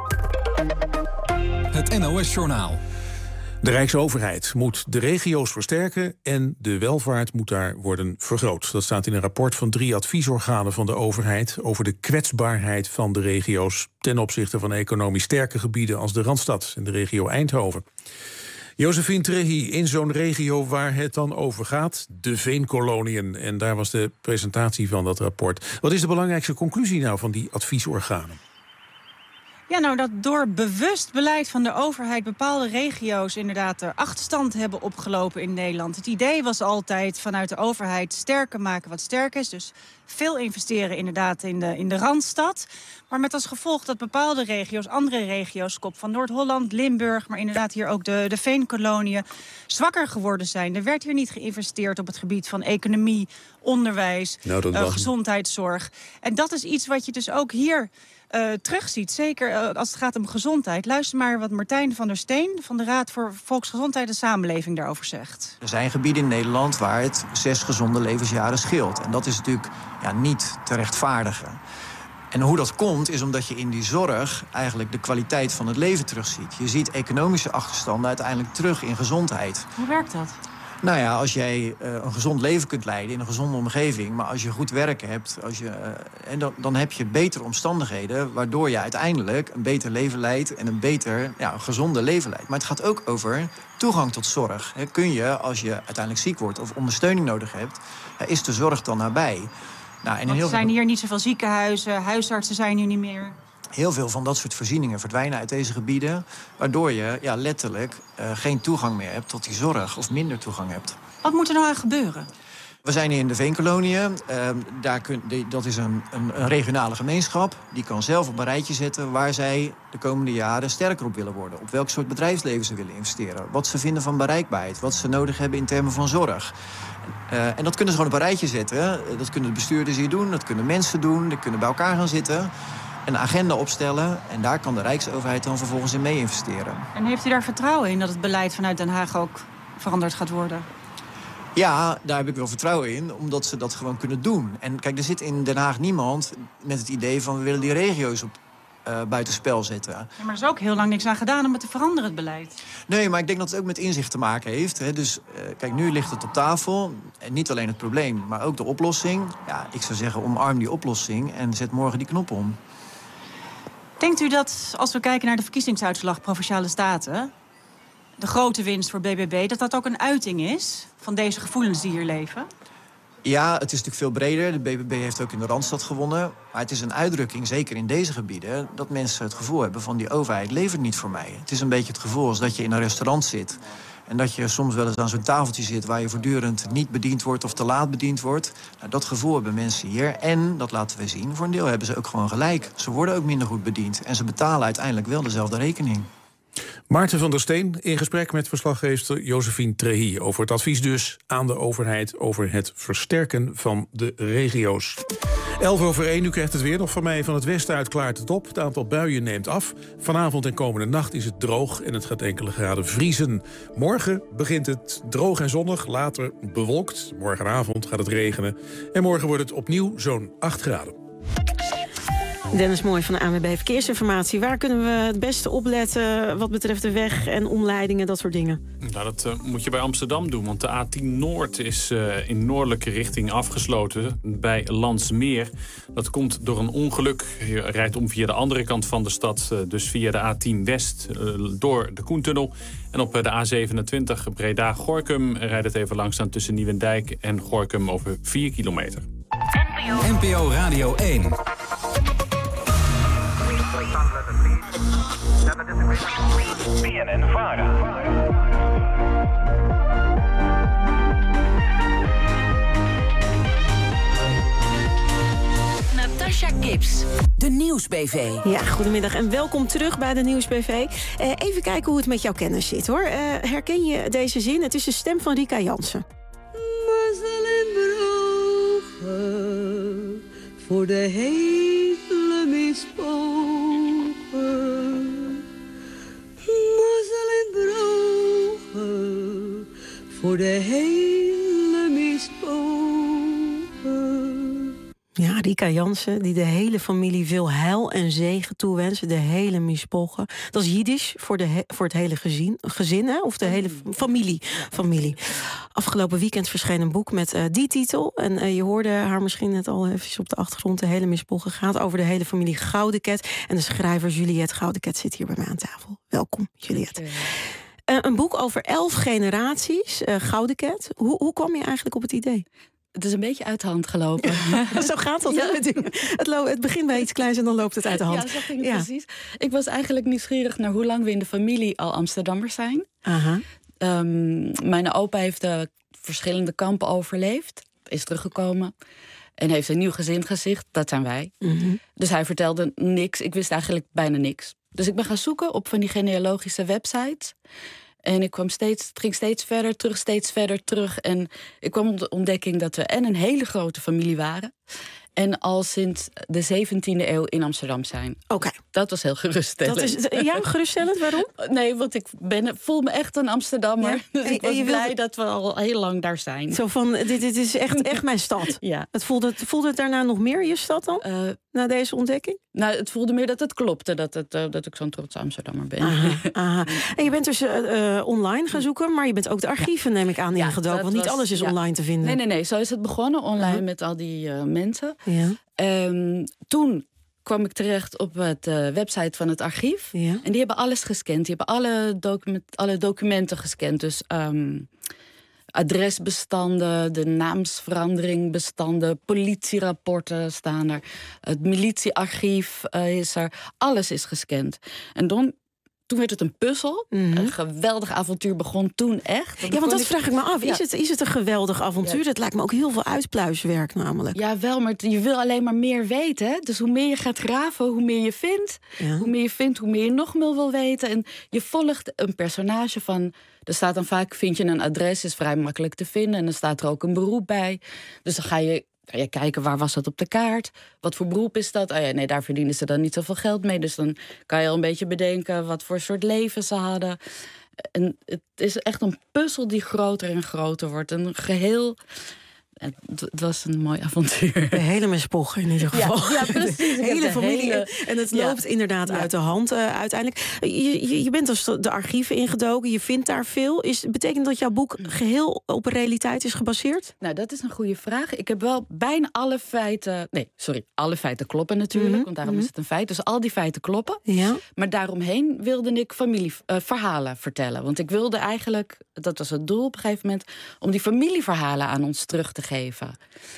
Het N O S-journaal. De Rijksoverheid moet de regio's versterken en de welvaart moet daar worden vergroot. Dat staat in een rapport van drie adviesorganen van de overheid over de kwetsbaarheid van de regio's ten opzichte van economisch sterke gebieden als de Randstad en de regio Eindhoven. Josephine Trehi, in zo'n regio waar het dan over gaat, de Veenkoloniën. En daar was de presentatie van dat rapport. Wat is de belangrijkste conclusie nou van die adviesorganen? Ja, nou dat door bewust beleid van de overheid bepaalde regio's inderdaad er achterstand hebben opgelopen in Nederland. Het idee was altijd vanuit de overheid sterker maken wat sterk is. Dus veel investeren inderdaad in de, in de Randstad. Maar met als gevolg dat bepaalde regio's, andere regio's, kop van Noord-Holland, Limburg, maar inderdaad hier ook de, de Veenkoloniën, zwakker geworden zijn. Er werd hier niet geïnvesteerd op het gebied van economie, onderwijs, nou, uh, gezondheidszorg. En dat is iets wat je dus ook hier Uh, terugziet, zeker uh, als het gaat om gezondheid. Luister maar wat Martijn van der Steen van de Raad voor Volksgezondheid en Samenleving daarover zegt. Er zijn gebieden in Nederland waar het zes gezonde levensjaren scheelt. En dat is natuurlijk ja, niet te rechtvaardigen. En hoe dat komt, is omdat je in die zorg eigenlijk de kwaliteit van het leven terugziet. Je ziet economische achterstanden uiteindelijk terug in gezondheid. Hoe werkt dat? Nou ja, als jij uh, een gezond leven kunt leiden in een gezonde omgeving, maar als je goed werk hebt, als je, uh, en dan, dan heb je betere omstandigheden, waardoor je uiteindelijk een beter leven leidt en een beter, ja, een gezonde leven leidt. Maar het gaat ook over toegang tot zorg. He, kun je, als je uiteindelijk ziek wordt of ondersteuning nodig hebt, uh, is de zorg dan nabij? Nou, en Want heel er zijn veel... hier niet zoveel ziekenhuizen, huisartsen zijn hier niet meer. Heel veel van dat soort voorzieningen verdwijnen uit deze gebieden, waardoor je ja, letterlijk uh, geen toegang meer hebt tot die zorg of minder toegang hebt. Wat moet er nou aan gebeuren? We zijn hier in de Veenkoloniën. Uh, daar kun, die, dat is een, een, een regionale gemeenschap. Die kan zelf op een rijtje zetten waar zij de komende jaren sterker op willen worden. Op welk soort bedrijfsleven ze willen investeren. Wat ze vinden van bereikbaarheid. Wat ze nodig hebben in termen van zorg. Uh, en dat kunnen ze gewoon op een rijtje zetten. Dat kunnen de bestuurders hier doen. Dat kunnen mensen doen. Die kunnen bij elkaar gaan zitten. Een agenda opstellen. En daar kan de Rijksoverheid dan vervolgens in mee investeren. En heeft u daar vertrouwen in dat het beleid vanuit Den Haag ook veranderd gaat worden? Ja, daar heb ik wel vertrouwen in, omdat ze dat gewoon kunnen doen. En kijk, er zit in Den Haag niemand met het idee van we willen die regio's op uh, buitenspel zetten. Ja, maar er is ook heel lang niks aan gedaan om het te veranderen, het beleid. Nee, maar ik denk dat het ook met inzicht te maken heeft. Hè. Dus uh, kijk, nu ligt het op tafel. En niet alleen het probleem, maar ook de oplossing. Ja, ik zou zeggen, omarm die oplossing en zet morgen die knop om. Denkt u dat, als we kijken naar de verkiezingsuitslag Provinciale Staten, de grote winst voor B B B, dat dat ook een uiting is van deze gevoelens die hier leven? Ja, het is natuurlijk veel breder. De B B B heeft ook in de Randstad gewonnen. Maar het is een uitdrukking, zeker in deze gebieden, dat mensen het gevoel hebben van die overheid levert niet voor mij. Het is een beetje het gevoel als dat je in een restaurant zit en dat je soms wel eens aan zo'n tafeltje zit waar je voortdurend niet bediend wordt of te laat bediend wordt. Nou, dat gevoel hebben mensen hier. En, dat laten we zien, voor een deel hebben ze ook gewoon gelijk. Ze worden ook minder goed bediend. En ze betalen uiteindelijk wel dezelfde rekening. Maarten van der Steen in gesprek met verslaggever Josephine Trehi over het advies dus aan de overheid over het versterken van de regio's. elf over één, u krijgt het weer nog van mij. Van het westen uit klaart het op. Het aantal buien neemt af. Vanavond en komende nacht is het droog en het gaat enkele graden vriezen. Morgen begint het droog en zonnig, later bewolkt. Morgenavond gaat het regenen. En morgen wordt het opnieuw zo'n acht graden. Dennis Mooi van de A N W B Verkeersinformatie. Waar kunnen we het beste opletten wat betreft de weg en omleidingen, dat soort dingen? Nou, dat uh, moet je bij Amsterdam doen, want de A tien Noord is uh, in noordelijke richting afgesloten bij Landsmeer. Dat komt door een ongeluk. Je rijdt om via de andere kant van de stad, uh, dus via de A tien West uh, door de Koentunnel. En op uh, de A zevenentwintig Breda-Gorinchem rijdt het even langzaam tussen Nieuwendijk en Gorinchem over vier kilometer. N P O Radio één. B N N Vara. Natasha Gibbs, de Nieuws-B V. Ja, goedemiddag en welkom terug bij de Nieuws-B V. Uh, even kijken hoe het met jouw kennis zit, hoor. Uh, herken je deze zin? Het is de stem van Rika Jansen. Voor de hele mispogen. Mazzel en drogen. Voor de hele mispogen. Ja, Rika Jansen, die de hele familie veel heil en zegen toewensen. De hele mispoggen. Dat is Jiddisch voor, de he, voor het hele gezin, gezin hè? Of de hele familie. familie. Afgelopen weekend verscheen een boek met uh, die titel. En uh, je hoorde haar misschien net al even op de achtergrond. De hele mispoggen gaat over de hele familie Goudeket. En de schrijver Juliette Goudeket zit hier bij mij aan tafel. Welkom, Juliette. Uh, een boek over elf generaties, uh, Goudeket. Hoe, hoe kwam je eigenlijk op het idee? Het is een beetje uit de hand gelopen. Zo gaat dat, ja. Met dingen. Het, lo- het begint bij iets kleins en dan loopt het uit de hand. Ja, zo ging het ja. precies. Ik was eigenlijk nieuwsgierig naar hoe lang we in de familie al Amsterdammers zijn. Aha. Um, mijn opa heeft de verschillende kampen overleefd. Is teruggekomen. En heeft een nieuw gezin gezicht. Dat zijn wij. Mm-hmm. Dus hij vertelde niks. Ik wist eigenlijk bijna niks. Dus ik ben gaan zoeken op van die genealogische websites. En ik kwam steeds, het ging steeds verder terug, steeds verder terug. En ik kwam op de ontdekking dat we en een hele grote familie waren. En al sinds de zeventiende eeuw in Amsterdam zijn. Oké. Okay. Dat was heel geruststellend. Dat is, ja, geruststellend? Waarom? Nee, want ik ben, voel me echt een Amsterdammer. Ja? Dus en, ik was blij wilde... dat we al heel lang daar zijn. Zo van, dit, dit is echt, echt mijn stad. Ja. Het voelde, voelde het daarna nog meer je stad dan? Uh, na deze ontdekking? Nou, het voelde meer dat het klopte. Dat, het, uh, dat ik zo'n trotse Amsterdammer ben. Aha, aha. En je bent dus uh, uh, online gaan zoeken. Maar je bent ook de archieven, neem ik aan, ja, ingedoken. Want niet was, alles is ja. online te vinden. Nee, nee, nee. Zo is het begonnen. Online uh-huh. met al die uh, mensen. Ja. Um, toen kwam ik terecht op het uh, website van het archief. Ja. En die hebben alles gescand. Die hebben alle, document, alle documenten gescand. Dus um, adresbestanden, de naamsveranderingbestanden, politierapporten staan er. Het militiearchief uh, is er. Alles is gescand. En dan... Toen werd het een puzzel. Mm-hmm. Een geweldig avontuur begon toen echt. Ja, want dat ik... vraag ik me af. Ja. Is, het, is het een geweldig avontuur? Ja. Dat lijkt me ook heel veel uitpluiswerk namelijk. Ja, wel, maar je wil alleen maar meer weten. Hè? Dus hoe meer je gaat graven, hoe meer je vindt. Ja. Hoe meer je vindt, hoe meer je nog meer wil weten. En je volgt een personage van... Er staat dan vaak, vind je een adres, is vrij makkelijk te vinden. En dan staat er ook een beroep bij. Dus dan ga je... Ga je kijken, waar was dat op de kaart? Wat voor beroep is dat? Oh ja, nee, daar verdienen ze dan niet zoveel geld mee. Dus dan kan je al een beetje bedenken wat voor soort leven ze hadden. En het is echt een puzzel die groter en groter wordt. Een geheel... Het was een mooi avontuur. De hele mespoch in ieder geval. Ja, ja precies. De hele familie. Hele... En het loopt ja. inderdaad ja. uit de hand uh, uiteindelijk. Je, je, je bent dus de archieven ingedoken. Je vindt daar veel. Is, betekent dat jouw boek geheel op realiteit is gebaseerd? Nou, dat is een goede vraag. Ik heb wel bijna alle feiten... Nee, sorry. Alle feiten kloppen natuurlijk. Mm-hmm. Want daarom mm-hmm. is het een feit. Dus al die feiten kloppen. Ja. Maar daaromheen wilde ik familieverhalen uh, vertellen. Want ik wilde eigenlijk... Dat was het doel op een gegeven moment... om die familieverhalen aan ons terug te geven. geven.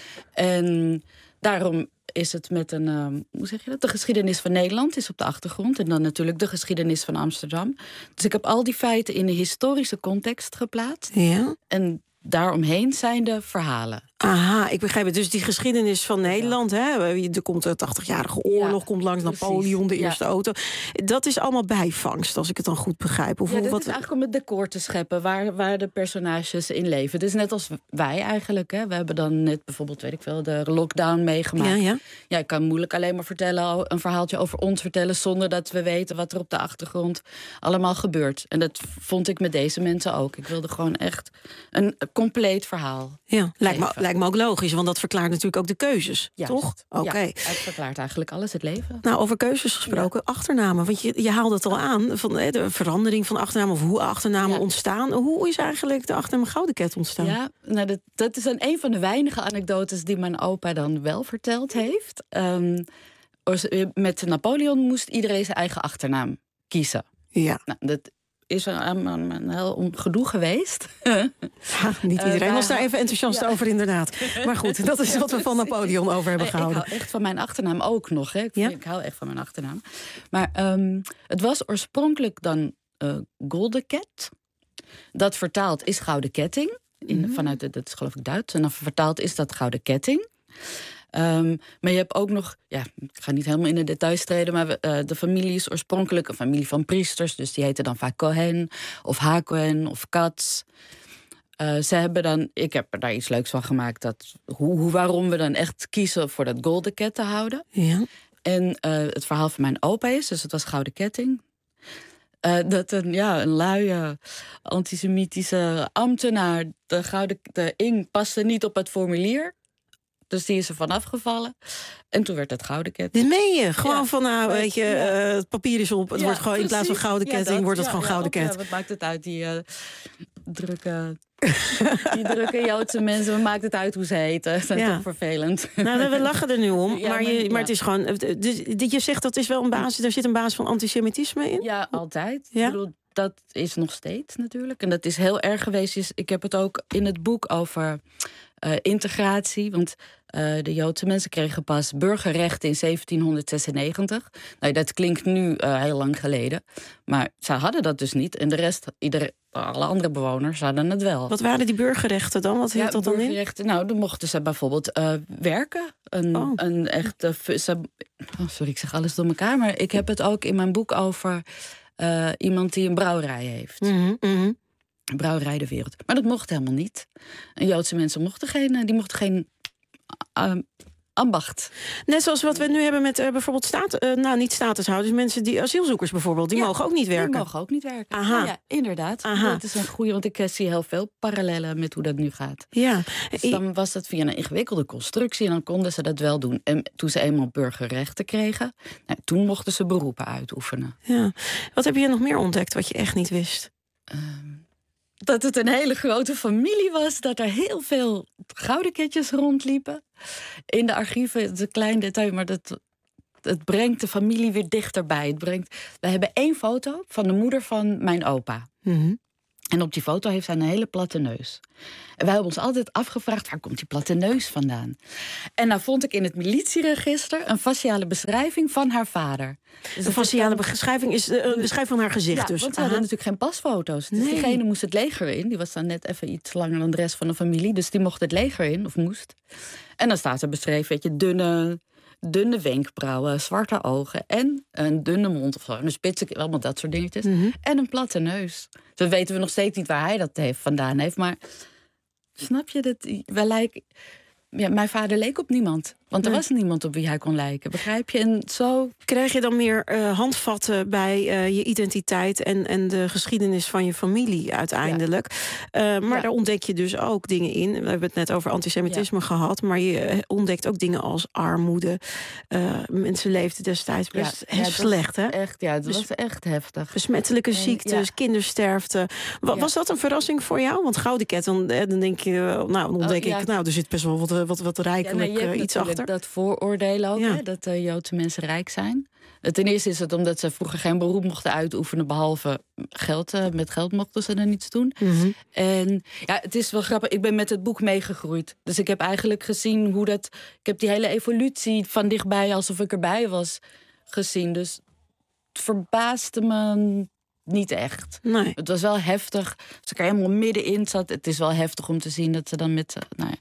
En daarom is het met een, um, hoe zeg je dat? De geschiedenis van Nederland is op de achtergrond. En dan natuurlijk de geschiedenis van Amsterdam. Dus ik heb al die feiten in de historische context geplaatst. Ja. En daaromheen zijn de verhalen. Aha, ik begrijp het. Dus die geschiedenis van Nederland, hè, er komt de tachtigjarige oorlog, ja, komt langs precies. Napoleon, de eerste ja. auto. Dat is allemaal bijvangst, als ik het dan goed begrijp. Of ja, dat wat... is eigenlijk om het decor te scheppen, waar, waar de personages in leven. Dus net als wij eigenlijk. Hè. We hebben dan net bijvoorbeeld, weet ik veel, de lockdown meegemaakt. Ja, ja. Ja, ik kan moeilijk alleen maar vertellen, een verhaaltje over ons vertellen, zonder dat we weten wat er op de achtergrond allemaal gebeurt. En dat vond ik met deze mensen ook. Ik wilde gewoon echt een compleet verhaal. Ja, lijkt me, lijkt me ook logisch, want dat verklaart natuurlijk ook de keuzes, Juist. toch? Oké. Okay. Ja, het verklaart eigenlijk alles, het leven. Nou, over keuzes gesproken, ja. achternamen. Want je, je haalde het al aan, van de verandering van achternamen, of hoe achternamen ja. ontstaan. Hoe is eigenlijk de achternaam Goudeket ontstaan? Ja, nou, dat, dat is dan een van de weinige anekdotes die mijn opa dan wel verteld heeft. Um, met Napoleon moest iedereen zijn eigen achternaam kiezen. Ja. Nou, dat is een, een, een heel gedoe geweest. Ja, niet iedereen uh, was daar even enthousiast ja. over, inderdaad. Maar goed, dat is wat we van Napoleon over hebben gehouden. Ik hou echt van mijn achternaam ook nog. Hè. Ik, ja? ik hou echt van mijn achternaam. Maar um, het was oorspronkelijk dan uh, Goldeket. Dat vertaald is gouden ketting. In, mm-hmm. vanuit de, dat is geloof ik Duits. En dan vertaald is dat gouden ketting. Um, maar je hebt ook nog, ja, ik ga niet helemaal in de details treden, maar uh, de familie is oorspronkelijk een familie van priesters, dus die heten dan vaak Cohen of Hakohen of Katz. Uh, ze hebben dan, ik heb er daar iets leuks van gemaakt, dat, hoe, hoe, waarom we dan echt kiezen voor dat Goldeket te houden. Ja. En uh, het verhaal van mijn opa is, dus het was gouden ketting. Uh, dat een, ja, een luie antisemitische ambtenaar, de gouden de ing paste niet op het formulier. Dus die is er vanaf gevallen. En toen werd het gouden ketting. Dit meen je? Gewoon ja. van, nou, weet je, ja. uh, het papier is op. Het ja, wordt gewoon, in plaats van gouden ketting, ja, dat, wordt het ja, gewoon ja, gouden ketting. Ja, wat maakt het uit, die uh, drukke... Die drukke Joodse mensen, wat maakt het uit hoe ze heten? Dat is ja. toch vervelend. Nou, we lachen er nu om. Ja, maar, je, maar ja. het is gewoon... Dus, je zegt dat is wel een basis, daar zit een basis van antisemitisme in? Ja, altijd. Ja? Ik bedoel, dat is nog steeds natuurlijk. En dat is heel erg geweest. Ik heb het ook in het boek over uh, integratie. Want uh, de Joodse mensen kregen pas burgerrechten in zeventienhonderdzesennegentig. Nou, dat klinkt nu uh, heel lang geleden. Maar zij hadden dat dus niet. En de rest, iedereen, alle andere bewoners hadden het wel. Wat waren die burgerrechten dan? Wat hield ja, dat dan in? Nou, dan mochten ze bijvoorbeeld uh, werken. Een, oh. een echte... Oh, sorry, ik zeg alles door elkaar. Maar ik heb het ook in mijn boek over... Uh, iemand die een brouwerij heeft. Mm-hmm, mm-hmm. Een brouwerij de wereld. Maar dat mocht helemaal niet. En Joodse mensen mochten geen... Die mochten geen uh, ambacht. Net zoals wat we nu hebben met uh, bijvoorbeeld staat, uh, nou niet statushouders, mensen die asielzoekers bijvoorbeeld, die ja, mogen ook niet werken. Die mogen ook niet werken. Aha. Ja, ja, inderdaad. Aha. Dat is een goede, want ik uh, zie heel veel parallellen met hoe dat nu gaat. Ja. Dus dan was dat via een ingewikkelde constructie en dan konden ze dat wel doen. En toen ze eenmaal burgerrechten kregen, nou, toen mochten ze beroepen uitoefenen. Ja. Wat heb je nog meer ontdekt wat je echt niet wist? Um, dat het een hele grote familie was, dat er heel veel goudeketjes rondliepen. In de archieven, het is een klein detail, maar dat, het brengt de familie weer dichterbij. Het brengt, we hebben één foto van de moeder van mijn opa. Mm-hmm. En op die foto heeft hij een hele platte neus. En wij hebben ons altijd afgevraagd, waar komt die platte neus vandaan? En nou vond ik in het militieregister een faciale beschrijving van haar vader. Dus een faciale beschrijving is een beschrijving van haar gezicht. Ja, dus. want ze hadden natuurlijk geen pasfoto's. Dus nee. diegene moest het leger in. Die was dan net even iets langer dan de rest van de familie. Dus die mocht het leger in, of moest. En dan staat er beschreven, weet je, dunne... dunne wenkbrauwen, zwarte ogen en een dunne mond of zo. Een spitse, allemaal dat soort dingetjes. Mm-hmm. En een platte neus. Dus weten we nog steeds niet waar hij dat heeft, vandaan heeft. Maar snap je dat? Wij lijken, ja, mijn vader leek op niemand. Want er nee. was niemand op wie hij kon lijken. Begrijp je? En zo... Krijg je dan meer uh, handvatten bij uh, je identiteit en, en de geschiedenis van je familie uiteindelijk. Ja. Uh, maar ja. daar ontdek je dus ook dingen in. We hebben het net over antisemitisme ja. gehad. Maar je ontdekt ook dingen als armoede. Uh, mensen leefden destijds best ja, ja, slecht, hè? Echt, ja, dat dus was echt heftig. Besmettelijke ziektes, ja. kindersterfte. Was ja. dat een verrassing voor jou? Want gouden ket, dan, dan denk je, nou, dan ontdek oh, ja. ik, nou, er zit best wel wat, wat, wat rijkelijk ja, nee, uh, iets achter. Dat vooroordelen ook, ja. hè, dat uh, Joodse mensen rijk zijn. Ten eerste is het omdat ze vroeger geen beroep mochten uitoefenen, behalve geld. Uh, met geld mochten ze er niets doen. Mm-hmm. En ja, het is wel grappig. Ik ben met het boek meegegroeid. Dus ik heb eigenlijk gezien hoe dat... Ik heb die hele evolutie van dichtbij, alsof ik erbij was, gezien. Dus het verbaasde me niet echt. Nee. Het was wel heftig. Als ik er helemaal middenin zat, het is wel heftig om te zien dat ze dan met... Uh, nou ja,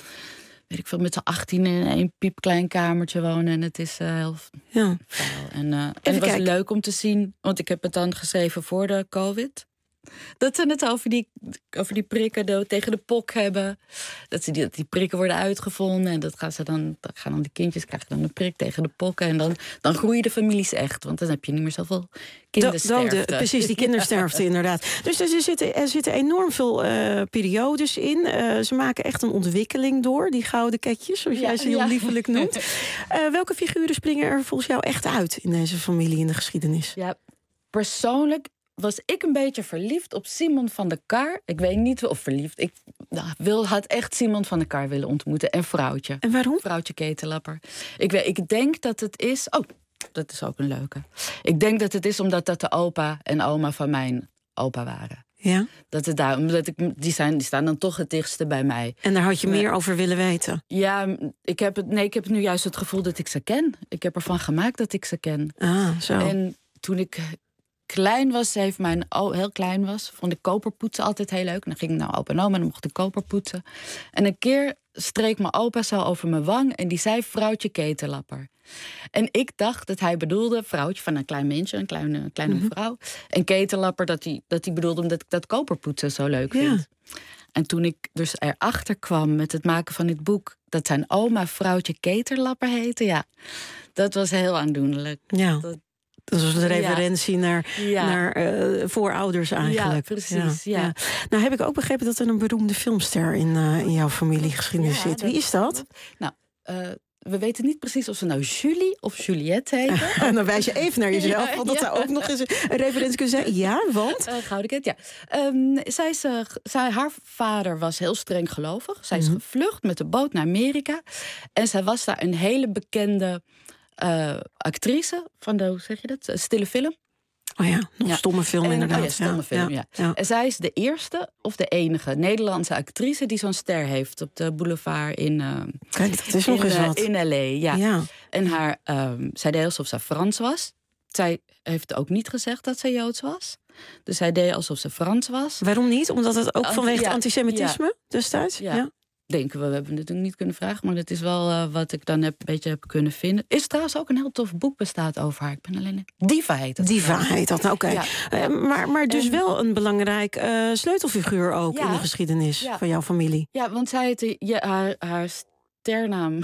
weet ik veel, met z'n achttien in één piepklein kamertje wonen. En het is uh, heel ja. vuil. En, uh, en het was kijken. leuk om te zien, want ik heb het dan geschreven voor de COVID. Dat ze het over die, over die prikken de, tegen de pok hebben. Dat, ze die, dat die prikken worden uitgevonden. En dat gaan ze dan, dan gaan dan de kindjes krijgen dan een prik tegen de pokken. En dan, dan groeien de families echt. Want dan heb je niet meer zoveel kindersterfte. Doden, precies, die kindersterfte ja. inderdaad. Dus er zitten, er zitten enorm veel uh, periodes in. Uh, ze maken echt een ontwikkeling door, die gouden ketjes, zoals ja, jij ze heel ja. liefelijk noemt. Uh, welke figuren springen er volgens jou echt uit in deze familie in de geschiedenis? Ja, persoonlijk was ik een beetje verliefd op Simon van der Kar. Ik weet niet of verliefd. Ik nou, wil, had echt Simon van der Kar willen ontmoeten. En vrouwtje. En waarom? Vrouwtje Ketelapper. Ik, weet, ik denk dat het is... Oh, dat is ook een leuke. Ik denk dat het is omdat dat de opa en oma van mijn opa waren. Ja? Dat het daar, omdat ik, die, zijn, die staan dan toch het dichtste bij mij. En daar had je maar, meer over willen weten? Ja, ik heb, het, nee, ik heb nu juist het gevoel dat ik ze ken. Ik heb ervan gemaakt dat ik ze ken. Ah, zo. En toen ik... klein was, heeft mijn o, heel klein was, vond ik koperpoetsen altijd heel leuk. En dan ging ik naar opa en oma en dan mocht ik koperpoetsen. En een keer streek mijn opa zo over mijn wang en die zei vrouwtje Ketelapper. En ik dacht dat hij bedoelde vrouwtje van een klein mensje, een kleine, kleine mm-hmm. vrouw. En Ketelapper dat hij, dat hij bedoelde omdat ik dat koperpoetsen zo leuk vind. Ja. En toen ik dus erachter kwam met het maken van dit boek, dat zijn oma vrouwtje Ketelapper heette, ja, dat was heel aandoenlijk. Ja. Dat, Dat was een referentie ja. naar, ja. naar uh, voorouders eigenlijk. Ja, precies. Ja. Ja. Ja. Nou heb ik ook begrepen dat er een beroemde filmster in, uh, in jouw familiegeschiedenis ja, zit. Wie is dat? Nou, uh, we weten niet precies of ze nou Julie of Juliette heet. Dan wijs je even naar jezelf, ja, want dat ja. zou ook nog eens een referentie kunnen zijn. Ja, want? Uh, Gouden Ket, ja. Um, zij is, uh, zij, haar vader was heel streng gelovig. Zij is mm-hmm. gevlucht met de boot naar Amerika. En zij was daar een hele bekende... Uh, actrice van de, hoe zeg je dat? Stille film. Oh ja, nog ja. stomme film en, inderdaad. Oh ja, stomme ja. film, ja. Ja. Ja. En zij is de eerste of de enige Nederlandse actrice die zo'n ster heeft op de boulevard in, uh, Kijk, dat is nog in, eens wat. Uh, in L A. Ja. Ja. En haar, um, zij deed alsof ze Frans was. Zij heeft ook niet gezegd dat ze Joods was. Dus zij deed alsof ze Frans was. Waarom niet? Omdat het ook vanwege ja, antisemitisme ja. destijds? Ja. ja. Denken we, we hebben het natuurlijk niet kunnen vragen, maar dat is wel uh, wat ik dan heb, een beetje heb kunnen vinden. Is trouwens ook een heel tof boek bestaat over haar. Ik ben alleen... Diva heet dat. Diva heet dat, nou, oké. Okay. Ja. Uh, maar, maar dus en... wel een belangrijk uh, sleutelfiguur ook ja. in de geschiedenis ja. van jouw familie. Ja, want zij heette, ja, haar, haar sternaam...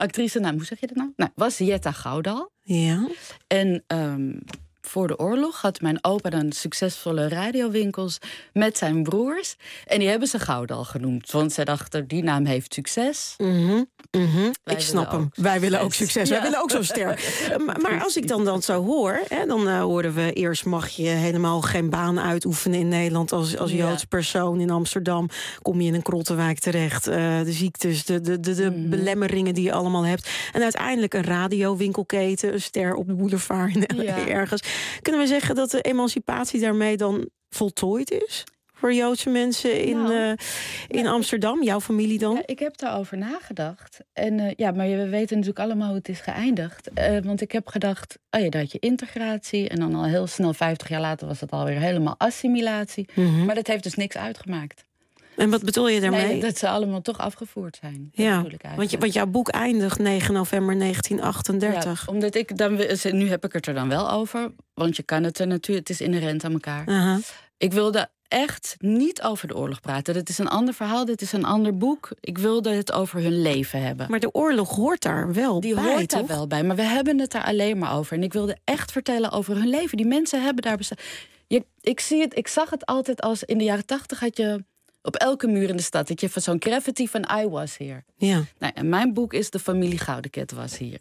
actrice, nou, hoe zeg je dat nou? Nou, was Jetta Gaudal. Ja. En um, voor de oorlog had mijn opa dan succesvolle radiowinkels met zijn broers. En die hebben ze Gaudal genoemd. Want zij dachten, die naam heeft succes. Mm-hmm. Mm-hmm. Ik snap hem. Wij willen ook succes. Ja. Wij willen ook zo sterk. maar, maar als ik dan dat zo hoor, hè, dan uh, horen we eerst mag je helemaal geen baan uitoefenen in Nederland als, als Joods persoon in Amsterdam. Kom je in een krottenwijk terecht. Uh, de ziektes, de, de, de, de mm-hmm. belemmeringen die je allemaal hebt. En uiteindelijk een radiowinkelketen, een ster op de boulevard in L A ja. ergens. Kunnen we zeggen dat de emancipatie daarmee dan voltooid is? Voor Joodse mensen in, nou, uh, in ja, Amsterdam, jouw familie dan? Ja, ik heb daarover nagedacht. En uh, ja, maar we weten natuurlijk allemaal hoe het is geëindigd. Uh, want ik heb gedacht, oh ja, dat had je integratie. En dan al heel snel, vijftig jaar later, was het alweer helemaal assimilatie. Mm-hmm. Maar dat heeft dus niks uitgemaakt. En wat bedoel je daarmee? Nee, dat ze allemaal toch afgevoerd zijn. Ja, want, je, want jouw boek eindigt negen november negentien achtendertig. Ja, omdat ik dan, nu heb ik het er dan wel over. Want je kan het er natuurlijk, het is inherent aan elkaar. Uh-huh. Ik wilde echt niet over de oorlog praten. Dit is een ander verhaal, dit is een ander boek. Ik wilde het over hun leven hebben. Maar de oorlog hoort daar wel Die bij, Die hoort toch? daar wel bij, maar we hebben het daar alleen maar over. En ik wilde echt vertellen over hun leven. Die mensen hebben daar bestaan. Je, ik, zie het, ik zag het altijd als in de jaren tachtig had je op elke muur in de stad dat je van zo'n graffiti van I was here. Ja. Nou, en mijn boek is De familie Goudeket was hier.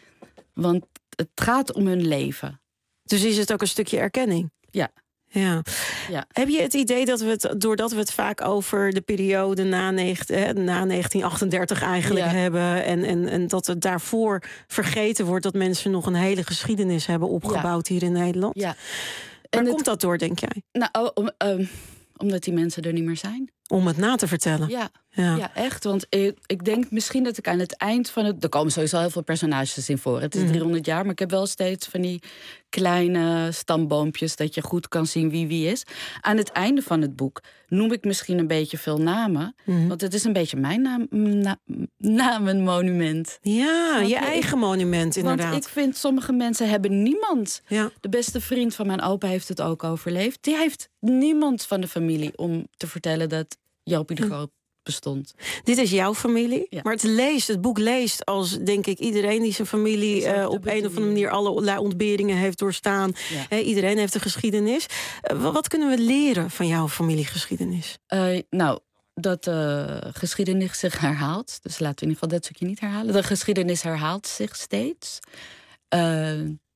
Want het gaat om hun leven. Dus is het ook een stukje erkenning? Ja. Ja. ja. Heb je het idee dat we het, doordat we het vaak over de periode na, na negentien achtendertig eigenlijk ja. hebben, en, en, en dat het daarvoor vergeten wordt dat mensen nog een hele geschiedenis hebben opgebouwd ja. hier in Nederland? Ja. Waar en komt het, dat door, denk jij? Nou, om, um, omdat die mensen er niet meer zijn. Om het na te vertellen? Ja, ja. ja echt. Want ik, ik denk misschien dat ik aan het eind van het... Er komen sowieso heel veel personages in voor. Het is mm. driehonderd jaar, maar ik heb wel steeds van die kleine stamboompjes dat je goed kan zien wie wie is. Aan het einde van het boek noem ik misschien een beetje veel namen. Mm. Want het is een beetje mijn naam, na, namenmonument. Ja, want je ik, eigen monument inderdaad. Want ik vind sommige mensen hebben niemand. Ja. De beste vriend van mijn opa heeft het ook overleefd. Die heeft niemand van de familie om te vertellen dat Jopie de Groot bestond. Dit is jouw familie, ja. maar het leest, het boek leest als, denk ik, iedereen die zijn familie uh, op een of andere manier allerlei ontberingen heeft doorstaan. Ja. He, iedereen heeft een geschiedenis. Uh, wat kunnen we leren van jouw familiegeschiedenis? Uh, nou, dat de uh, geschiedenis zich herhaalt. Dus laten we in ieder geval dat stukje niet herhalen. De geschiedenis herhaalt zich steeds. Uh,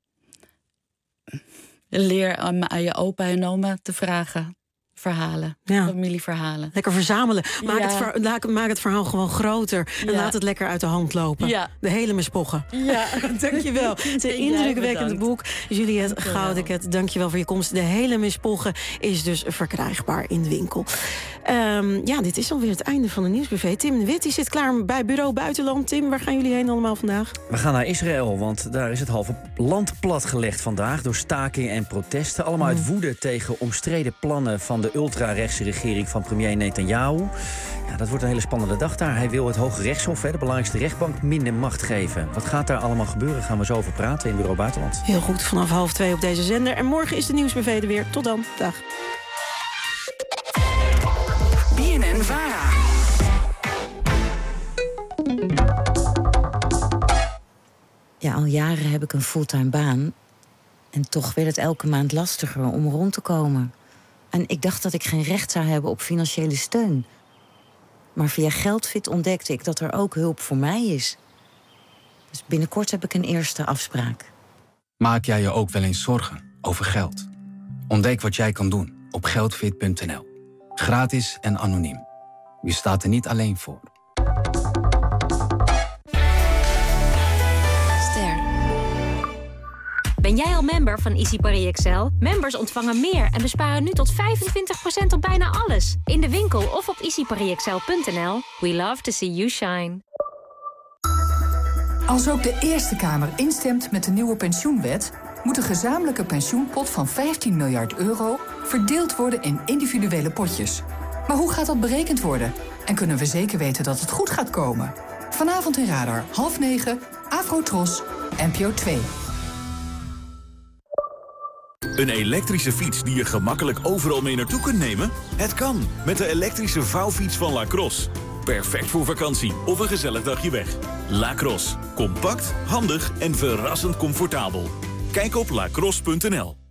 leer aan, aan je opa en oma te vragen. Verhalen, ja. familieverhalen. Lekker verzamelen. Maak, ja. het ver, maak het verhaal gewoon groter. En ja. laat het lekker uit de hand lopen. Ja. De hele mispoggen. Ja. Dankjewel. Het is een indrukwekkend boek. Juliette Goudeket, dankjewel voor je komst. De hele mispoggen is dus verkrijgbaar in de winkel. Um, ja, dit is alweer het einde van de Nieuwsbuffet. Tim de Wit die zit klaar bij Bureau Buitenland. Tim, waar gaan jullie heen allemaal vandaag? We gaan naar Israël, want daar is het halve land platgelegd vandaag door stakingen en protesten. Allemaal uit woede tegen omstreden plannen van de ultra-rechtse regering van premier Netanyahu. Ja, dat wordt een hele spannende dag daar. Hij wil het Hoge Rechtshof, de belangrijkste rechtbank, minder macht geven. Wat gaat daar allemaal gebeuren? Gaan we zo over praten in Bureau Buitenland. Heel goed, vanaf half twee op deze zender. En morgen is de Nieuwsbuffet er weer. Tot dan. Dag. B N N Vara. Ja, al jaren heb ik een fulltime baan. En toch werd het elke maand lastiger om rond te komen. En ik dacht dat ik geen recht zou hebben op financiële steun. Maar via Geldfit ontdekte ik dat er ook hulp voor mij is. Dus binnenkort heb ik een eerste afspraak. Maak jij je ook wel eens zorgen over geld? Ontdek wat jij kan doen op geldfit punt n l. Gratis en anoniem. Je staat er niet alleen voor. Ben jij al member van EasyParis Excel? Members ontvangen meer en besparen nu tot vijfentwintig procent op bijna alles. In de winkel of op easy paris excel punt n l. We love to see you shine. Als ook de Eerste Kamer instemt met de nieuwe pensioenwet, moet de gezamenlijke pensioenpot van vijftien miljard euro verdeeld worden in individuele potjes. Maar hoe gaat dat berekend worden? En kunnen we zeker weten dat het goed gaat komen? Vanavond in Radar, half negen, Afrotros, N P O twee. Een elektrische fiets die je gemakkelijk overal mee naartoe kunt nemen? Het kan, met de elektrische vouwfiets van Lacrosse. Perfect voor vakantie of een gezellig dagje weg. Lacrosse. Compact, handig en verrassend comfortabel. Kijk op lacrosse punt n l.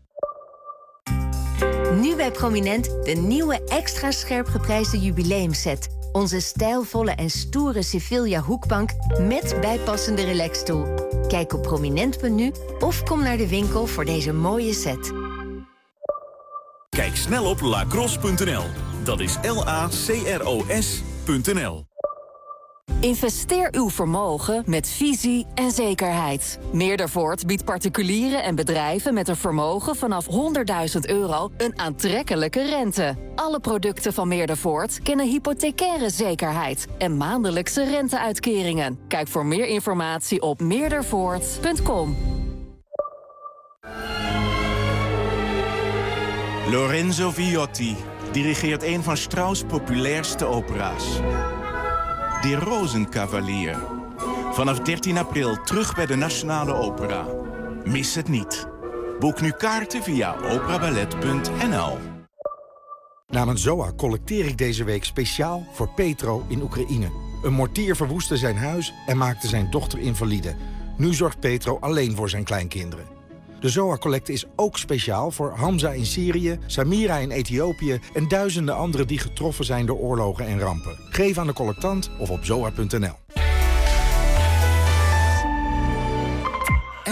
Nu bij Prominent de nieuwe extra scherp geprijsde jubileumset. Onze stijlvolle en stoere Sevilla hoekbank met bijpassende relaxstoel. Kijk op prominent punt n u of kom naar de winkel voor deze mooie set. Kijk snel op lacrosse punt n l. Dat is L A C R O S punt n l. Investeer uw vermogen met visie en zekerheid. Meerdervoort biedt particulieren en bedrijven met een vermogen vanaf honderdduizend euro een aantrekkelijke rente. Alle producten van Meerdervoort kennen hypothecaire zekerheid en maandelijkse renteuitkeringen. Kijk voor meer informatie op meerdervoort punt com. Lorenzo Viotti dirigeert een van Strauss' populairste opera's. Die Rozenkavalier. Vanaf dertien april terug bij de Nationale Opera. Mis het niet. Boek nu kaarten via operaballet punt n l. Namens Z O A collecteer ik deze week speciaal voor Petro in Oekraïne. Een mortier verwoestte zijn huis en maakte zijn dochter invalide. Nu zorgt Petro alleen voor zijn kleinkinderen. De Z O A-collecte is ook speciaal voor Hamza in Syrië, Samira in Ethiopië en duizenden anderen die getroffen zijn door oorlogen en rampen. Geef aan de collectant of op zoa punt n l.